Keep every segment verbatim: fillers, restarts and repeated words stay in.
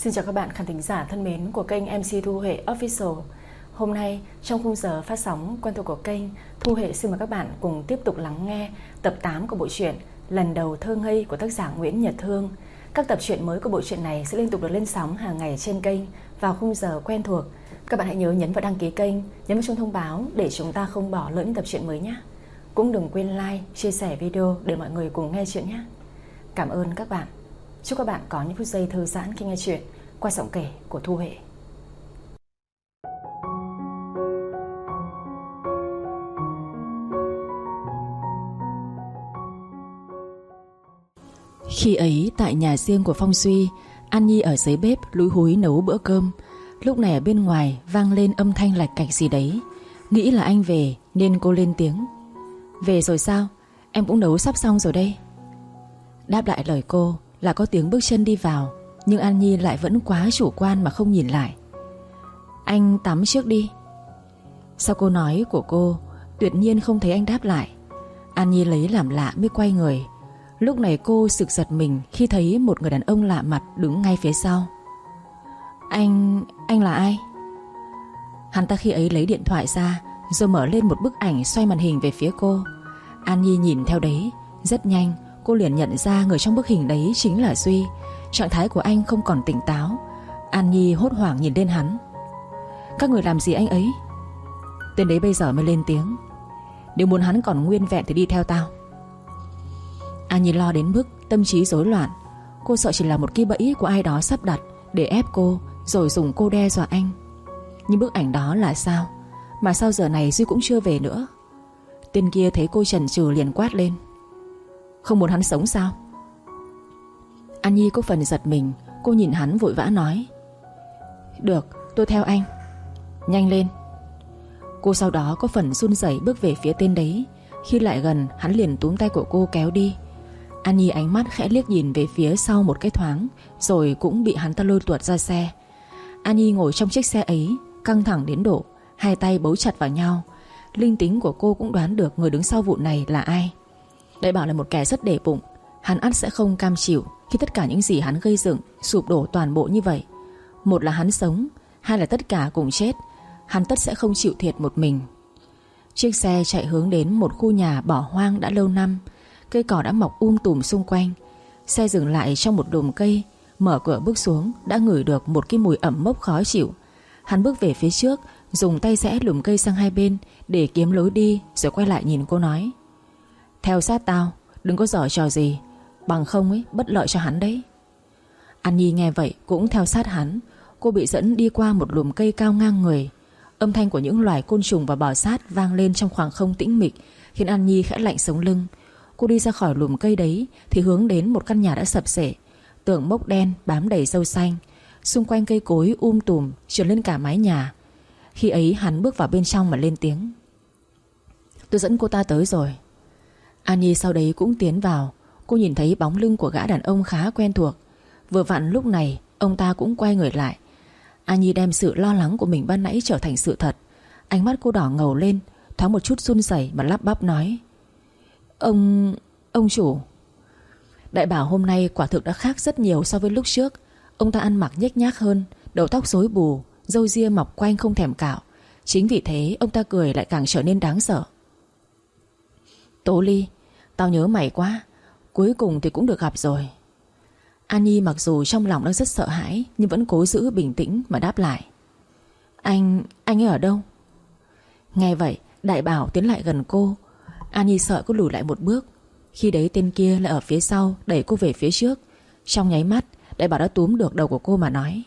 Xin chào các bạn khán thính giả thân mến của kênh em xê Thu Huệ Official. Hôm nay trong khung giờ phát sóng quen thuộc của kênh, Thu Huệ xin mời các bạn cùng tiếp tục lắng nghe tập tám của bộ truyện Lần Đầu Thơ Ngây của tác giả Nguyễn Nhật Thương. Các tập truyện mới của bộ truyện này sẽ liên tục được lên sóng hàng ngày trên kênh vào khung giờ quen thuộc. Các bạn hãy nhớ nhấn vào đăng ký kênh, nhấn vào chuông thông báo để chúng ta không bỏ lỡ những tập truyện mới nhé. Cũng đừng quên like, chia sẻ video để mọi người cùng nghe chuyện nhé. Cảm ơn các bạn. Chúc các bạn có những phút giây thư giãn khi nghe chuyện qua giọng kể của Thu Huệ. Khi ấy tại nhà riêng của Phong Duy, An Nhi ở dưới bếp lúi húi nấu bữa cơm. Lúc này ở bên ngoài vang lên âm thanh lạch cạch gì đấy. Nghĩ là anh về nên cô lên tiếng: "Về rồi sao? Em cũng nấu sắp xong rồi đây." Đáp lại lời cô là có tiếng bước chân đi vào, nhưng An Nhi lại vẫn quá chủ quan mà không nhìn lại. "Anh tắm trước đi." Sau câu nói của cô, tuyệt nhiên không thấy anh đáp lại. An Nhi lấy làm lạ mới quay người. Lúc này cô sực giật mình khi thấy một người đàn ông lạ mặt đứng ngay phía sau. Anh... anh là ai? Hắn ta khi ấy lấy điện thoại ra rồi mở lên một bức ảnh xoay màn hình về phía cô. An Nhi nhìn theo đấy. Rất nhanh cô liền nhận ra người trong bức hình đấy chính là Duy. Trạng thái của anh không còn tỉnh táo. An Nhi hốt hoảng nhìn lên hắn. "Các người làm gì anh ấy?" Tên đấy bây giờ mới lên tiếng: "Nếu muốn hắn còn nguyên vẹn thì đi theo tao." An Nhi lo đến mức tâm trí rối loạn. Cô sợ chỉ là một cái bẫy của ai đó sắp đặt để ép cô, rồi dùng cô đe dọa anh. Nhưng bức ảnh đó là sao? Mà sao giờ này Duy cũng chưa về nữa? Tên kia thấy cô chần chừ liền quát lên: "Không muốn hắn sống sao?" An Nhi có phần giật mình. Cô nhìn hắn vội vã nói: "Được, tôi theo anh." "Nhanh lên." Cô sau đó có phần run rẩy bước về phía tên đấy. Khi lại gần, hắn liền túm tay của cô kéo đi. An Nhi ánh mắt khẽ liếc nhìn về phía sau một cái thoáng, rồi cũng bị hắn ta lôi tuột ra xe. An Nhi ngồi trong chiếc xe ấy căng thẳng đến độ hai tay bấu chặt vào nhau. Linh tính của cô cũng đoán được người đứng sau vụ này là ai. Đại Bảo là một kẻ rất để bụng. Hắn ắt sẽ không cam chịu khi tất cả những gì hắn gây dựng sụp đổ toàn bộ như vậy. Một là hắn sống, hai là tất cả cùng chết. Hắn tất sẽ không chịu thiệt một mình. Chiếc xe chạy hướng đến một khu nhà bỏ hoang đã lâu năm. Cây cỏ đã mọc um tùm xung quanh. Xe dừng lại trong một đùm cây. Mở cửa bước xuống đã ngửi được một cái mùi ẩm mốc khó chịu. Hắn bước về phía trước, dùng tay rẽ lùm cây sang hai bên để kiếm lối đi, rồi quay lại nhìn cô nói: "Theo sát tao, đừng có giở trò gì, bằng không ấy bất lợi cho hắn đấy." An Nhi nghe vậy cũng theo sát hắn. Cô bị dẫn đi qua một lùm cây cao ngang người. Âm thanh của những loài côn trùng và bò sát vang lên trong khoảng không tĩnh mịch, khiến An Nhi khẽ lạnh sống lưng. Cô đi ra khỏi lùm cây đấy thì hướng đến một căn nhà đã sập xệ. Tường mốc đen bám đầy râu xanh. Xung quanh cây cối um tùm trườn lên cả mái nhà. Khi ấy hắn bước vào bên trong mà lên tiếng: "Tôi dẫn cô ta tới rồi." An Nhi sau đấy cũng tiến vào. Cô nhìn thấy bóng lưng của gã đàn ông khá quen thuộc. Vừa vặn lúc này ông ta cũng quay người lại. An Nhi đem sự lo lắng của mình ban nãy trở thành sự thật. Ánh mắt cô đỏ ngầu lên, thoáng một chút run rẩy mà lắp bắp nói: Ông... ông chủ." Đại Bảo hôm nay quả thực đã khác rất nhiều so với lúc trước. Ông ta ăn mặc nhếch nhác hơn, đầu tóc rối bù, râu ria mọc quanh không thèm cạo. Chính vì thế ông ta cười lại càng trở nên đáng sợ. "Tố Ly, tao nhớ mày quá. Cuối cùng thì cũng được gặp rồi." An Nhi mặc dù trong lòng đang rất sợ hãi, nhưng vẫn cố giữ bình tĩnh mà đáp lại: Anh... anh ấy ở đâu?" Nghe vậy Đại Bảo tiến lại gần cô. An Nhi sợ cô lùi lại một bước. Khi đấy tên kia lại ở phía sau đẩy cô về phía trước. Trong nháy mắt Đại Bảo đã túm được đầu của cô mà nói: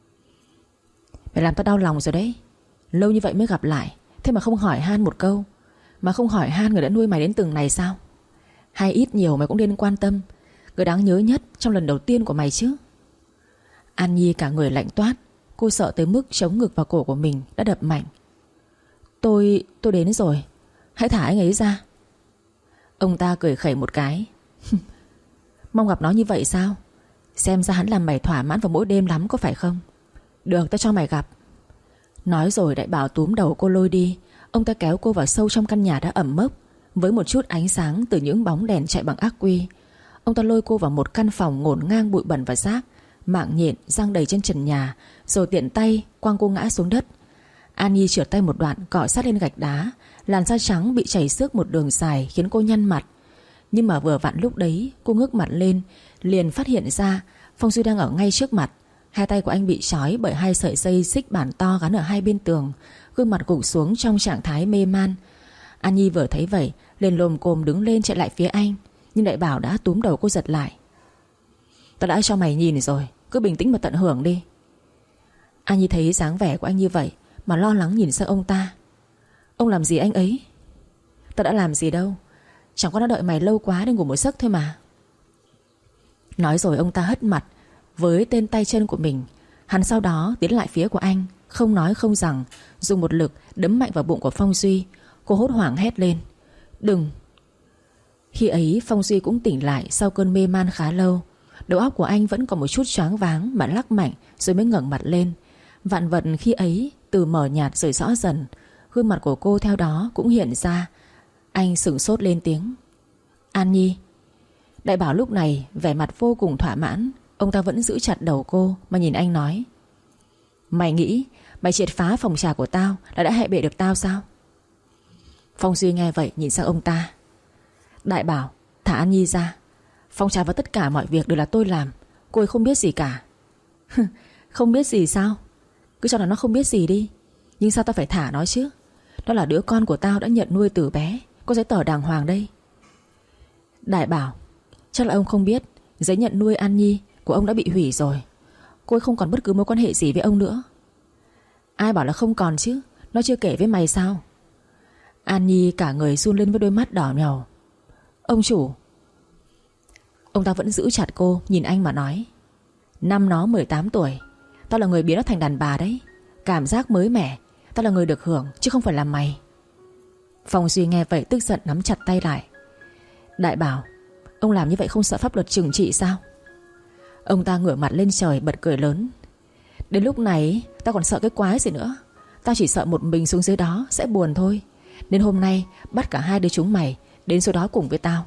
"Mày làm tao đau lòng rồi đấy. Lâu như vậy mới gặp lại, thế mà không hỏi han một câu. Mà không hỏi han người đã nuôi mày đến từng này sao? Hay ít nhiều mày cũng nên quan tâm người đáng nhớ nhất trong lần đầu tiên của mày chứ." An Nhi cả người lạnh toát. Cô sợ tới mức chống ngực vào cổ của mình đã đập mạnh. Tôi... tôi đến rồi. Hãy thả anh ấy ra." Ông ta cười khẩy một cái. "Mong gặp nó như vậy sao? Xem ra hắn làm mày thỏa mãn vào mỗi đêm lắm có phải không? Được, tao cho mày gặp." Nói rồi Đại Bảo túm đầu cô lôi đi. Ông ta kéo cô vào sâu trong căn nhà đã ẩm mốc, với một chút ánh sáng từ những bóng đèn chạy bằng ắc quy. Ông ta lôi cô vào một căn phòng ngổn ngang bụi bẩn và rác. Mạng nhện giăng đầy trên trần nhà, rồi tiện tay quăng cô ngã xuống đất. An Nhi trượt tay một đoạn, cọ sát lên gạch đá. Làn da trắng bị chảy xước một đường dài khiến cô nhăn mặt. Nhưng mà vừa vặn lúc đấy cô ngước mặt lên, liền phát hiện ra Phong Duy đang ở ngay trước mặt. Hai tay của anh bị trói bởi hai sợi dây xích bản to gắn ở hai bên tường, gương mặt gục xuống trong trạng thái mê man. An Nhi vừa thấy vậy liền lồm cồm đứng lên chạy lại phía anh, nhưng Đại Bảo đã túm đầu cô giật lại. "Tao đã cho mày nhìn rồi, cứ bình tĩnh mà tận hưởng đi." An Nhi thấy dáng vẻ của anh như vậy mà lo lắng nhìn sang ông ta. "Ông làm gì anh ấy?" "Tao đã làm gì đâu, chẳng qua nó đợi mày lâu quá nên ngủ một giấc thôi mà." Nói rồi ông ta hất mặt với tên tay chân của mình. Hắn sau đó tiến lại phía của anh, không nói không rằng, dùng một lực đấm mạnh vào bụng của Phong Duy. Cô hốt hoảng hét lên: "Đừng!" Khi ấy Phong Duy cũng tỉnh lại sau cơn mê man khá lâu. Đầu óc của anh vẫn còn một chút choáng váng mà lắc mạnh rồi mới ngẩng mặt lên. Vạn vật khi ấy từ mờ nhạt rồi rõ dần. Gương mặt của cô theo đó cũng hiện ra. Anh sửng sốt lên tiếng: "An Nhi." Đại Bảo lúc này vẻ mặt vô cùng thỏa mãn. Ông ta vẫn giữ chặt đầu cô mà nhìn anh nói: "Mày nghĩ mày triệt phá phòng trà của tao là đã hệ bệ được tao sao?" Phong Duy nghe vậy nhìn sang ông ta: "Đại Bảo, thả An Nhi ra. Phòng trà và tất cả mọi việc đều là tôi làm, cô ấy không biết gì cả." "Không biết gì sao? Cứ cho là nó không biết gì đi. Nhưng sao tao phải thả nó chứ? Đó là đứa con của tao đã nhận nuôi từ bé, có giấy tờ đàng hoàng đây." "Đại Bảo, chắc là ông không biết giấy nhận nuôi An Nhi của ông đã bị hủy rồi. Cô ấy không còn bất cứ mối quan hệ gì với ông nữa." "Ai bảo là không còn chứ? Nó chưa kể với mày sao?" An Nhi cả người run lên với đôi mắt đỏ nhàu. "Ông chủ." Ông ta vẫn giữ chặt cô, nhìn anh mà nói: "Năm nó mười tám tuổi, tao là người biến nó thành đàn bà đấy. Cảm giác mới mẻ, tao là người được hưởng chứ không phải là mày." Phong Duy nghe vậy tức giận nắm chặt tay lại. "Đại Bảo, ông làm như vậy không sợ pháp luật trừng trị sao?" Ông ta ngửa mặt lên trời bật cười lớn: "Đến lúc này tao còn sợ cái quái gì nữa. Tao chỉ sợ một mình xuống dưới đó sẽ buồn thôi. Nên hôm nay bắt cả hai đứa chúng mày đến số đó cùng với tao."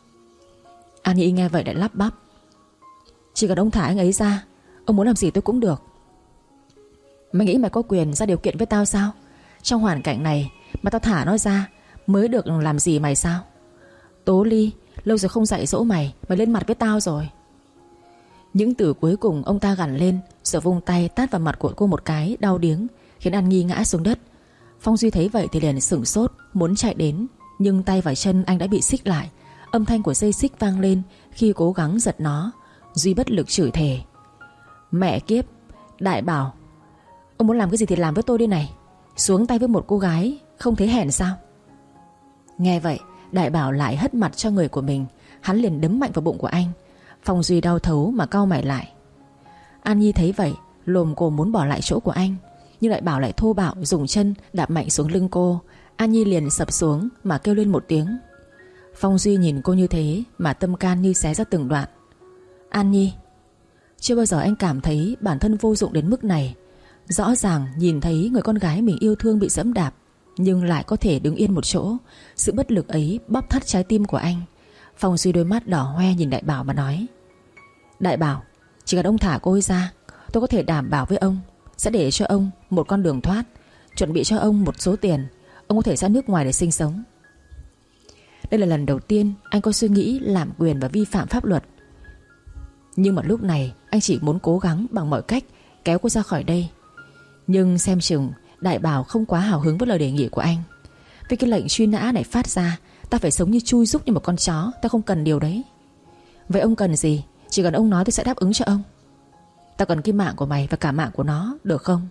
An Nhi nghe vậy lại lắp bắp: "Chỉ cần ông thả anh ấy ra, ông muốn làm gì tôi cũng được." "Mày nghĩ mày có quyền ra điều kiện với tao sao? Trong hoàn cảnh này mà tao thả nó ra mới được làm gì mày sao? Tố Ly lâu rồi không dạy dỗ mày, mày lên mặt với tao rồi." Những từ cuối cùng ông ta gằn lên, rồi vung tay tát vào mặt của cô một cái đau điếng, khiến An Nhi ngã xuống đất. Phong Duy thấy vậy thì liền sửng sốt, muốn chạy đến, nhưng tay và chân anh đã bị xích lại. Âm thanh của dây xích vang lên khi cố gắng giật nó. Duy bất lực chửi thề: "Mẹ kiếp, Đại Bảo, ông muốn làm cái gì thì làm với tôi đi này. Xuống tay với một cô gái không thấy hèn sao?" Nghe vậy Đại Bảo lại hất mặt cho người của mình. Hắn liền đấm mạnh vào bụng của anh. Phong Duy đau thấu mà cau mày lại. An Nhi thấy vậy lồm cồm muốn bỏ lại chỗ của anh, nhưng Đại Bảo lại thô bạo dùng chân đạp mạnh xuống lưng cô. An Nhi liền sập xuống mà kêu lên một tiếng. Phong Duy nhìn cô như thế mà tâm can như xé ra từng đoạn. "An Nhi." Chưa bao giờ anh cảm thấy bản thân vô dụng đến mức này. Rõ ràng nhìn thấy người con gái mình yêu thương bị giẫm đạp, nhưng lại có thể đứng yên một chỗ. Sự bất lực ấy bóp thắt trái tim của anh. Phong Duy đôi mắt đỏ hoe nhìn Đại Bảo mà nói: "Đại Bảo, chỉ cần ông thả cô ấy ra, tôi có thể đảm bảo với ông sẽ để cho ông một con đường thoát, chuẩn bị cho ông một số tiền, ông có thể ra nước ngoài để sinh sống." Đây là lần đầu tiên anh có suy nghĩ lạm quyền và vi phạm pháp luật. Nhưng mà lúc này anh chỉ muốn cố gắng bằng mọi cách kéo cô ra khỏi đây. Nhưng xem chừng Đại Bảo không quá hào hứng với lời đề nghị của anh. Vì cái lệnh truy nã này phát ra, ta phải sống như chui rúc như một con chó. Ta không cần điều đấy. Vậy ông cần gì? Chỉ cần ông nói tôi sẽ đáp ứng cho ông. Ta cần cái mạng của mày và cả mạng của nó, được không?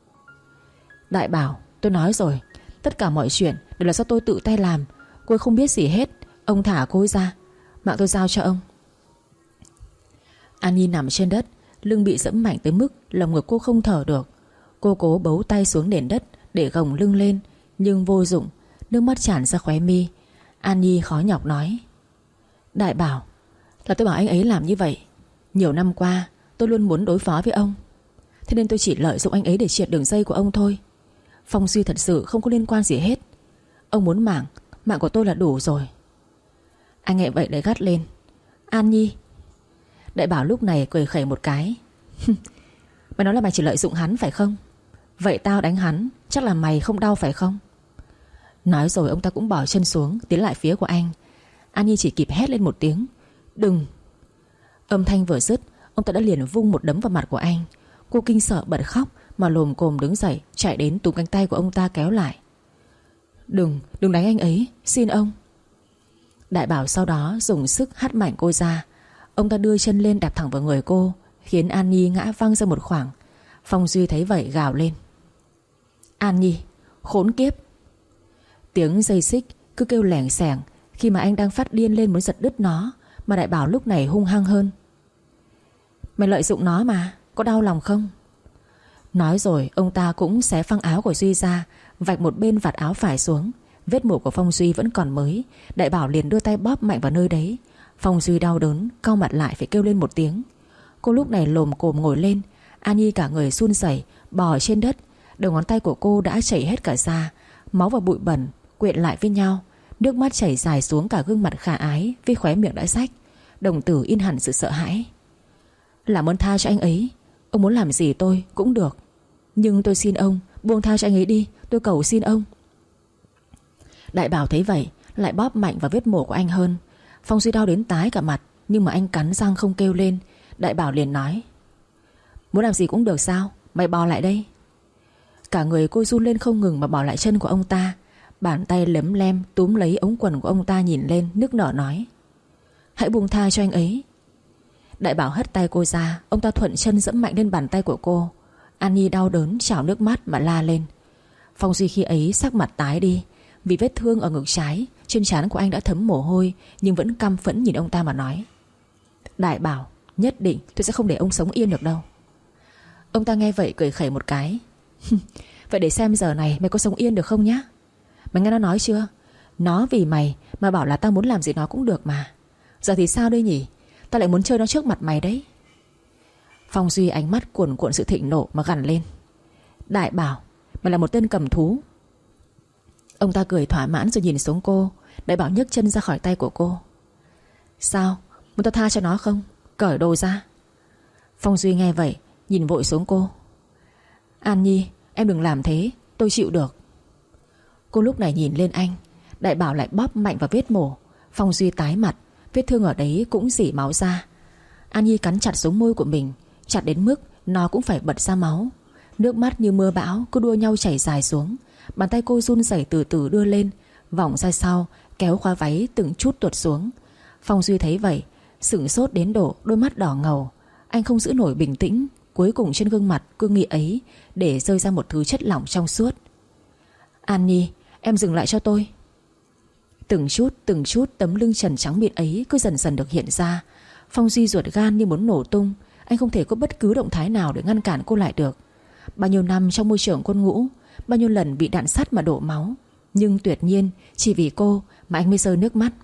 Đại Bảo, tôi nói rồi, tất cả mọi chuyện đều là do tôi tự tay làm. Cô ấy không biết gì hết. Ông thả cô ấy ra, mạng tôi giao cho ông. An Nhi nằm trên đất, lưng bị giẫm mạnh tới mức lồng ngực cô không thở được. Cô cố bấu tay xuống nền đất để gồng lưng lên, nhưng vô dụng. Nước mắt tràn ra khóe mi. An Nhi khó nhọc nói: Đại Bảo, là tôi bảo anh ấy làm như vậy. Nhiều năm qua tôi luôn muốn đối phó với ông, thế nên tôi chỉ lợi dụng anh ấy để triệt đường dây của ông thôi. Phong Duy thật sự không có liên quan gì hết. Ông muốn mạng, mạng của tôi là đủ rồi. Anh nghe vậy lại gắt lên: An Nhi. Đại Bảo lúc này cười khẩy một cái: Mày nói là mày chỉ lợi dụng hắn phải không? Vậy tao đánh hắn chắc là mày không đau phải không? Nói rồi ông ta cũng bỏ chân xuống, tiến lại phía của anh. An Nhi chỉ kịp hét lên một tiếng: "Đừng!" Âm thanh vừa dứt, ông ta đã liền vung một đấm vào mặt của anh. Cô kinh sợ bật khóc mà lồm cồm đứng dậy, chạy đến túm cánh tay của ông ta kéo lại. "Đừng, đừng đánh anh ấy, xin ông." Đại Bảo sau đó dùng sức hất mạnh cô ra. Ông ta đưa chân lên đạp thẳng vào người cô, khiến An Nhi ngã văng ra một khoảng. Phong Duy thấy vậy gào lên: "An Nhi, khốn kiếp!" Tiếng dây xích cứ kêu lẻng xẻng khi mà anh đang phát điên lên muốn giật đứt nó, mà Đại Bảo lúc này hung hăng hơn: "Mày lợi dụng nó mà, có đau lòng không?" Nói rồi ông ta cũng xé phăng áo của Duy ra, vạch một bên vạt áo phải xuống. Vết mổ của Phong Duy vẫn còn mới. Đại Bảo liền đưa tay bóp mạnh vào nơi đấy. Phong Duy đau đớn, cau mặt lại phải kêu lên một tiếng. Cô lúc này lồm cồm ngồi lên. An Nhi cả người run rẩy bò trên đất. Đầu ngón tay của cô đã chảy hết cả da. Máu và bụi bẩn quyện lại với nhau. Nước mắt chảy dài xuống cả gương mặt khả ái, vì khóe miệng đã rách. Đồng tử in hẳn sự sợ hãi. "Làm ơn tha cho anh ấy. Ông muốn làm gì tôi cũng được. Nhưng tôi xin ông buông tha cho anh ấy đi, tôi cầu xin ông." Đại Bảo thấy vậy lại bóp mạnh vào vết mổ của anh hơn. Phong Duy đau đến tái cả mặt, nhưng mà anh cắn răng không kêu lên. Đại Bảo liền nói: "Muốn làm gì cũng được sao? Mày bò lại đây." Cả người cô run lên không ngừng mà bỏ lại chân của ông ta. Bàn tay lấm lem túm lấy ống quần của ông ta, nhìn lên nức nở nói: "Hãy buông tha cho anh ấy." Đại Bảo hất tay cô ra. Ông ta thuận chân dẫm mạnh lên bàn tay của cô. An Nhi đau đớn trào nước mắt mà la lên. Phong Duy khi ấy sắc mặt tái đi, vì vết thương ở ngực trái. Trên trán của anh đã thấm mồ hôi, nhưng vẫn căm phẫn nhìn ông ta mà nói: "Đại Bảo, nhất định tôi sẽ không để ông sống yên được đâu." Ông ta nghe vậy cười khẩy một cái: "Vậy để xem giờ này mày có sống yên được không nhá. Mày nghe nó nói chưa? Nó vì mày mà bảo là tao muốn làm gì nó cũng được mà. Giờ thì sao đây nhỉ? Tao lại muốn chơi nó trước mặt mày đấy." Phong Duy ánh mắt cuồn cuộn sự thịnh nộ mà gằn lên: "Đại Bảo, mày là một tên cầm thú." Ông ta cười thỏa mãn rồi nhìn xuống cô. Đại Bảo nhấc chân ra khỏi tay của cô. "Sao? Muốn tao tha cho nó không? Cởi đồ ra." Phong Duy nghe vậy nhìn vội xuống cô. "An Nhi, em đừng làm thế, tôi chịu được." Cô lúc này nhìn lên anh. Đại Bảo lại bóp mạnh vào vết mổ. Phong Duy tái mặt, vết thương ở đấy cũng rỉ máu ra. An Nhi cắn chặt sống môi của mình, chặt đến mức nó cũng phải bật ra máu. Nước mắt như mưa bão cứ đua nhau chảy dài xuống. Bàn tay cô run rẩy từ từ đưa lên, vòng ra sau, kéo khóa váy từng chút tuột xuống. Phong Duy thấy vậy sửng sốt đến độ đôi mắt đỏ ngầu. Anh không giữ nổi bình tĩnh. Cuối cùng trên gương mặt cương nghị ấy để rơi ra một thứ chất lỏng trong suốt. "An Nhi, em dừng lại cho tôi." Từng chút từng chút tấm lưng trần trắng mịn ấy cứ dần dần được hiện ra. Phong Duy ruột gan như muốn nổ tung. Anh không thể có bất cứ động thái nào để ngăn cản cô lại được. Bao nhiêu năm trong môi trường quân ngũ, bao nhiêu lần bị đạn sắt mà đổ máu, nhưng tuyệt nhiên chỉ vì cô mà anh mới rơi nước mắt.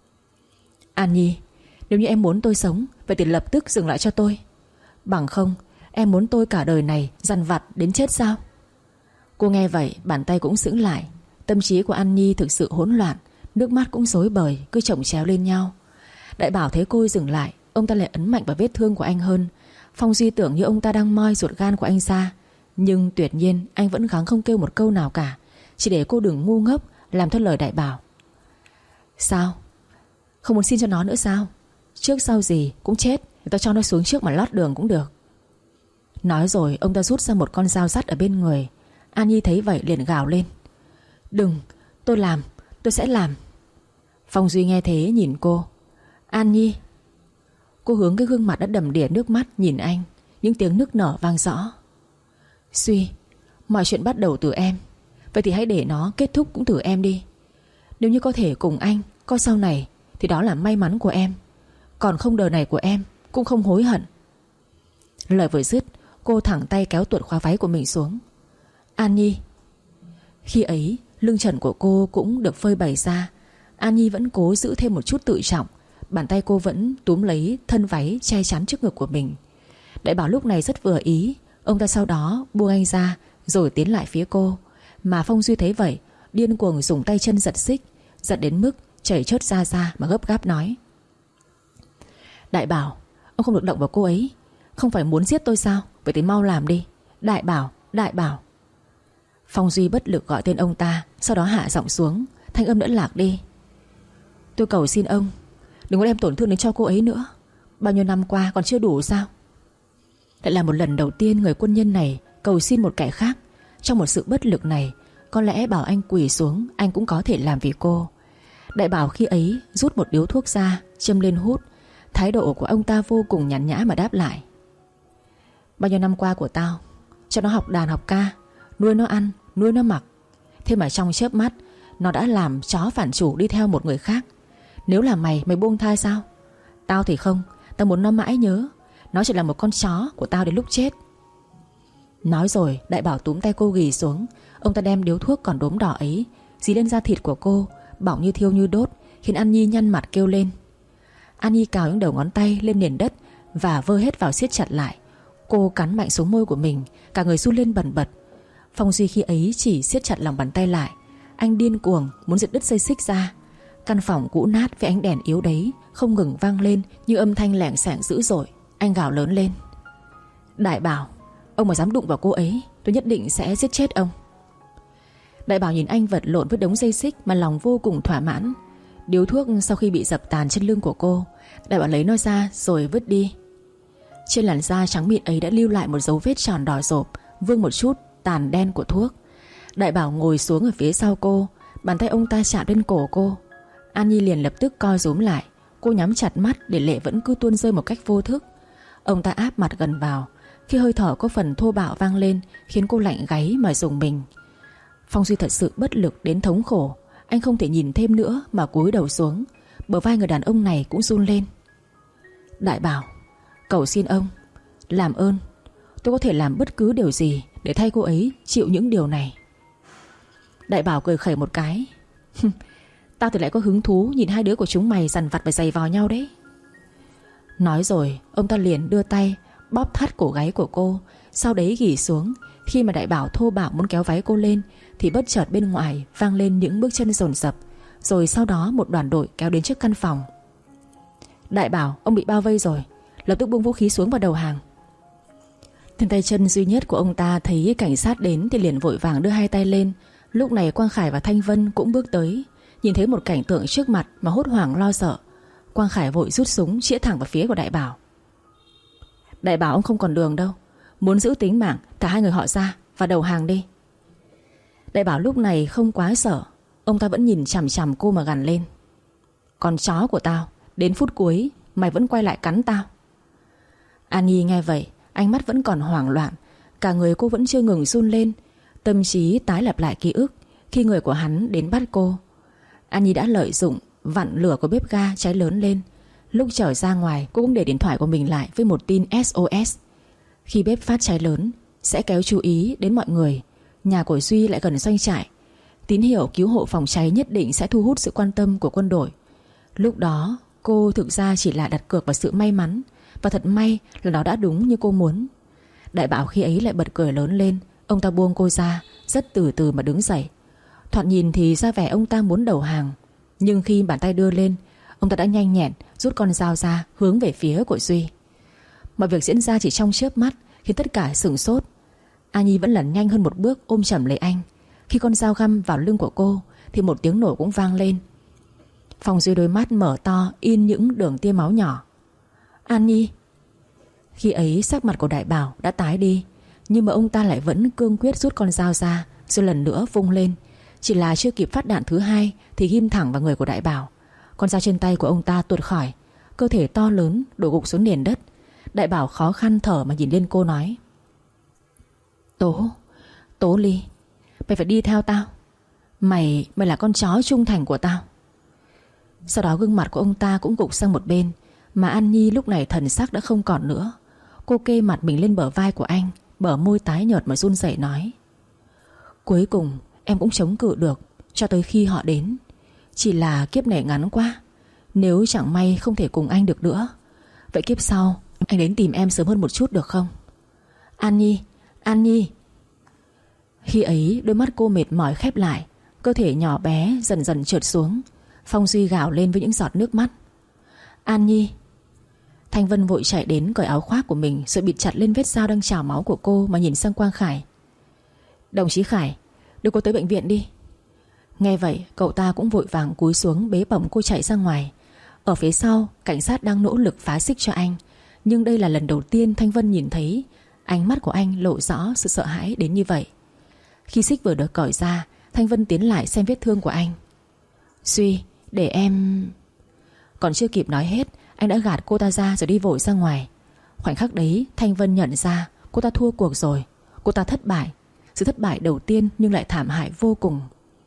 "An Nhi, nếu như em muốn tôi sống, vậy thì lập tức dừng lại cho tôi. Bằng không em muốn tôi cả đời này dằn vặt đến chết sao?" Cô nghe vậy bàn tay cũng sững lại. Tâm trí của An Nhi thực sự hỗn loạn, nước mắt cũng rối bời cứ chồng chéo lên nhau. Đại Bảo thấy cô dừng lại, ông ta lại ấn mạnh vào vết thương của anh hơn. Phong Duy tưởng như ông ta đang moi ruột gan của anh ra, nhưng tuyệt nhiên anh vẫn gắng không kêu một câu nào cả, chỉ để cô đừng ngu ngốc làm theo lời Đại Bảo. "Sao? Không muốn xin cho nó nữa sao? Trước sau gì cũng chết, người ta cho nó xuống trước mà lót đường cũng được." Nói rồi ông ta rút ra một con dao sắt ở bên người. An Nhi thấy vậy liền gào lên: "Đừng, tôi làm, tôi sẽ làm." Phong Duy nghe thế nhìn cô. "An Nhi." Cô hướng cái gương mặt đã đầm đìa nước mắt nhìn anh. Những tiếng nức nở vang rõ. "Duy, mọi chuyện bắt đầu từ em. Vậy thì hãy để nó kết thúc cũng từ em đi. Nếu như có thể cùng anh có sau này thì đó là may mắn của em. Còn không đời này của em cũng không hối hận." Lời vừa dứt, cô thẳng tay kéo tuột khóa váy của mình xuống. "An Nhi." Khi ấy lưng trần của cô cũng được phơi bày ra. An Nhi vẫn cố giữ thêm một chút tự trọng. Bàn tay cô vẫn túm lấy thân váy che chắn trước ngực của mình. Đại Bảo lúc này rất vừa ý. Ông ta sau đó buông anh ra rồi tiến lại phía cô. Mà Phong Duy thấy vậy điên cuồng dùng tay chân giật xích, giật đến mức chảy chớt ra ra mà gấp gáp nói: "Đại Bảo, ông không được động vào cô ấy. Không phải muốn giết tôi sao? Vậy thì mau làm đi. Đại Bảo, Đại Bảo. Phong Duy bất lực gọi tên ông ta, sau đó hạ giọng xuống, thanh âm đã lạc đi. Tôi cầu xin ông, đừng có đem tổn thương đến cho cô ấy nữa. Bao nhiêu năm qua còn chưa đủ sao? Lại là một lần đầu tiên người quân nhân này cầu xin một kẻ khác. Trong một sự bất lực này, có lẽ bảo anh quỳ xuống anh cũng có thể làm vì cô. Đại Bảo khi ấy rút một điếu thuốc ra, châm lên hút. Thái độ của ông ta vô cùng nhàn nhã mà đáp lại. Bao nhiêu năm qua của tao, cho nó học đàn học ca, nuôi nó ăn, nuôi nó mặc. Thế mà trong chớp mắt nó đã làm chó phản chủ đi theo một người khác. Nếu là mày, mày buông tha sao? Tao thì không, tao muốn nó mãi nhớ. Nó chỉ là một con chó của tao đến lúc chết. Nói rồi Đại Bảo túm tay cô ghì xuống. Ông ta đem điếu thuốc còn đốm đỏ ấy dí lên da thịt của cô, bỏng như thiêu như đốt, khiến An Nhi nhăn mặt kêu lên. An Nhi cào những đầu ngón tay lên nền đất và vơ hết vào siết chặt lại. Cô cắn mạnh xuống môi của mình, cả người run lên bần bật. Phong Duy khi ấy chỉ siết chặt lòng bàn tay lại. Anh điên cuồng muốn giật đứt dây xích ra. Căn phòng cũ nát với ánh đèn yếu đấy không ngừng vang lên như âm thanh lẻng xẻng dữ dội. Anh gào lớn lên. Đại Bảo, ông mà dám đụng vào cô ấy, tôi nhất định sẽ giết chết ông. Đại Bảo nhìn anh vật lộn với đống dây xích mà lòng vô cùng thỏa mãn. Điếu thuốc sau khi bị dập tàn trên lưng của cô, Đại Bảo lấy nó ra rồi vứt đi. Trên làn da trắng mịn ấy đã lưu lại một dấu vết tròn đỏ rộp, vương một chút tàn đen của thuốc. Đại Bảo ngồi xuống ở phía sau cô, bàn tay ông ta chạm lên cổ cô. An Nhi liền lập tức co rúm lại. Cô nhắm chặt mắt để lệ vẫn cứ tuôn rơi một cách vô thức. Ông ta áp mặt gần vào. Khi hơi thở có phần thô bạo vang lên, khiến cô lạnh gáy mà rùng mình. Phong Duy thật sự bất lực đến thống khổ. Anh không thể nhìn thêm nữa mà cúi đầu xuống. Bờ vai người đàn ông này cũng run lên. Đại Bảo, cầu xin ông, làm ơn, tôi có thể làm bất cứ điều gì để thay cô ấy chịu những điều này. Đại Bảo cười khẩy một cái. Tao thì lại có hứng thú nhìn hai đứa của chúng mày dằn vặt và giày vò nhau đấy. Nói rồi ông ta liền đưa tay bóp thắt cổ gáy của cô, sau đấy ghì xuống. Khi mà Đại Bảo thô bạo muốn kéo váy cô lên thì bất chợt bên ngoài vang lên những bước chân dồn dập. Rồi sau đó một đoàn đội kéo đến trước căn phòng. Đại Bảo, ông bị bao vây rồi, lập tức buông vũ khí xuống và đầu hàng. Tên tay chân duy nhất của ông ta thấy cảnh sát đến thì liền vội vàng đưa hai tay lên. Lúc này Quang Khải và Thanh Vân cũng bước tới. Nhìn thấy một cảnh tượng trước mặt mà hốt hoảng lo sợ. Quang Khải vội rút súng chĩa thẳng vào phía của Đại Bảo. Đại Bảo, ông không còn đường đâu. Muốn giữ tính mạng, thả hai người họ ra và đầu hàng đi. Đại Bảo lúc này không quá sợ. Ông ta vẫn nhìn chằm chằm cô mà gằn lên. Con chó của tao, đến phút cuối mày vẫn quay lại cắn tao. An Nhi nghe vậy, ánh mắt vẫn còn hoảng loạn. Cả người cô vẫn chưa ngừng run lên. Tâm trí tái lập lại ký ức khi người của hắn đến bắt cô. An Nhi đã lợi dụng vặn lửa của bếp ga cháy lớn lên. Lúc trở ra ngoài, cô cũng để điện thoại của mình lại với một tin ét ô ét. Khi bếp phát cháy lớn sẽ kéo chú ý đến mọi người. Nhà của Duy lại gần doanh trại. Tín hiệu cứu hộ phòng cháy nhất định sẽ thu hút sự quan tâm của quân đội. Lúc đó cô thực ra chỉ là đặt cược vào sự may mắn. Và thật may là nó đã đúng như cô muốn. Đại Bảo khi ấy lại bật cười lớn lên. Ông ta buông cô ra, rất từ từ mà đứng dậy. Thoạt nhìn thì ra vẻ ông ta muốn đầu hàng, nhưng khi bàn tay đưa lên, ông ta đã nhanh nhẹn rút con dao ra hướng về phía của Duy. Mọi việc diễn ra chỉ trong chớp mắt khiến tất cả sửng sốt. A Nhi vẫn lần nhanh hơn một bước ôm chầm lấy anh. Khi con dao găm vào lưng của cô thì một tiếng nổ cũng vang lên. Phong Duy đôi mắt mở to in những đường tia máu nhỏ. An Nhi. Khi ấy sắc mặt của Đại Bảo đã tái đi, nhưng mà ông ta lại vẫn cương quyết rút con dao ra rồi lần nữa vung lên. Chỉ là chưa kịp phát đạn thứ hai thì ghim thẳng vào người của Đại Bảo. Con dao trên tay của ông ta tuột khỏi, cơ thể to lớn đổ gục xuống nền đất. Đại Bảo khó khăn thở mà nhìn lên cô nói. Tố, Tố Ly, mày phải đi theo tao. Mày, mày là con chó trung thành của tao. Sau đó gương mặt của ông ta cũng gục sang một bên. Mà An Nhi lúc này thần sắc đã không còn nữa. Cô kê mặt mình lên bờ vai của anh, bờ môi tái nhợt mà run rẩy nói. Cuối cùng em cũng chống cự được cho tới khi họ đến. Chỉ là kiếp này ngắn quá. Nếu chẳng may không thể cùng anh được nữa, vậy kiếp sau anh đến tìm em sớm hơn một chút được không? An Nhi, An Nhi. Khi ấy đôi mắt cô mệt mỏi khép lại, cơ thể nhỏ bé dần dần trượt xuống. Phong Duy gào lên với những giọt nước mắt. An Nhi. Thanh Vân vội chạy đến cởi áo khoác của mình rồi bịt chặt lên vết dao đang trào máu của cô mà nhìn sang Quang Khải. Đồng chí Khải, đưa cô tới bệnh viện đi. Nghe vậy cậu ta cũng vội vàng cúi xuống bế bổng cô chạy ra ngoài. Ở phía sau cảnh sát đang nỗ lực phá xích cho anh, nhưng đây là lần đầu tiên Thanh Vân nhìn thấy ánh mắt của anh lộ rõ sự sợ hãi đến như vậy. Khi xích vừa được cởi ra, Thanh Vân tiến lại xem vết thương của anh. Duy, để em... Còn chưa kịp nói hết, anh đã gạt cô ta ra rồi đi vội ra ngoài. Khoảnh khắc đấy Thanh Vân nhận ra cô ta thua cuộc rồi. Cô ta thất bại. Sự thất bại đầu tiên nhưng lại thảm hại vô cùng.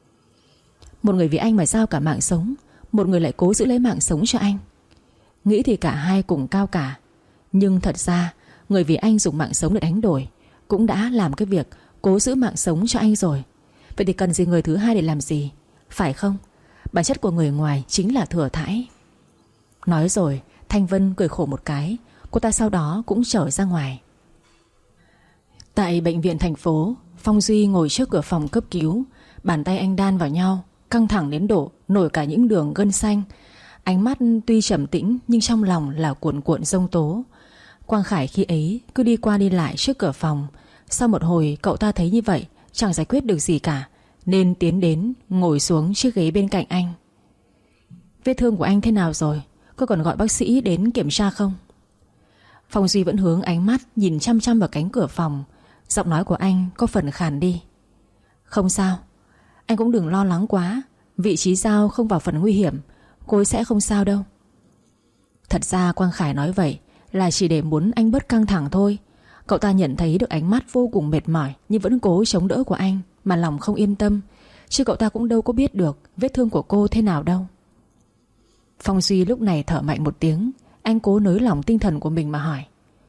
Một người vì anh mà giao cả mạng sống, một người lại cố giữ lấy mạng sống cho anh. Nghĩ thì cả hai cùng cao cả, nhưng thật ra người vì anh dùng mạng sống để đánh đổi cũng đã làm cái việc cố giữ mạng sống cho anh rồi. Vậy thì cần gì người thứ hai để làm gì, phải không? Bản chất của người ngoài chính là thừa thãi. Nói rồi Thanh Vân cười khổ một cái. Cô ta sau đó cũng trở ra ngoài. Tại bệnh viện thành phố, Phong Duy ngồi trước cửa phòng cấp cứu. Bàn tay anh đan vào nhau, căng thẳng đến độ nổi cả những đường gân xanh. Ánh mắt tuy trầm tĩnh nhưng trong lòng là cuộn cuộn giông tố. Quang Khải khi ấy cứ đi qua đi lại trước cửa phòng. Sau một hồi cậu ta thấy như vậy chẳng giải quyết được gì cả, nên tiến đến ngồi xuống chiếc ghế bên cạnh anh. Vết thương của anh thế nào rồi? Có còn gọi bác sĩ đến kiểm tra không? Phong Duy vẫn hướng ánh mắt nhìn chăm chăm vào cánh cửa phòng. Giọng nói của anh có phần khàn đi. Không sao, anh cũng đừng lo lắng quá. Vị trí dao không vào phần nguy hiểm, cô ấy sẽ không sao đâu. Thật ra Quang Khải nói vậy là chỉ để muốn anh bớt căng thẳng thôi. Cậu ta nhận thấy được ánh mắt vô cùng mệt mỏi nhưng vẫn cố chống đỡ của anh mà lòng không yên tâm. Chứ cậu ta cũng đâu có biết được vết thương của cô thế nào đâu. Phong Duy lúc này thở mạnh một tiếng. Anh cố nới lỏng tinh thần của mình mà hỏi.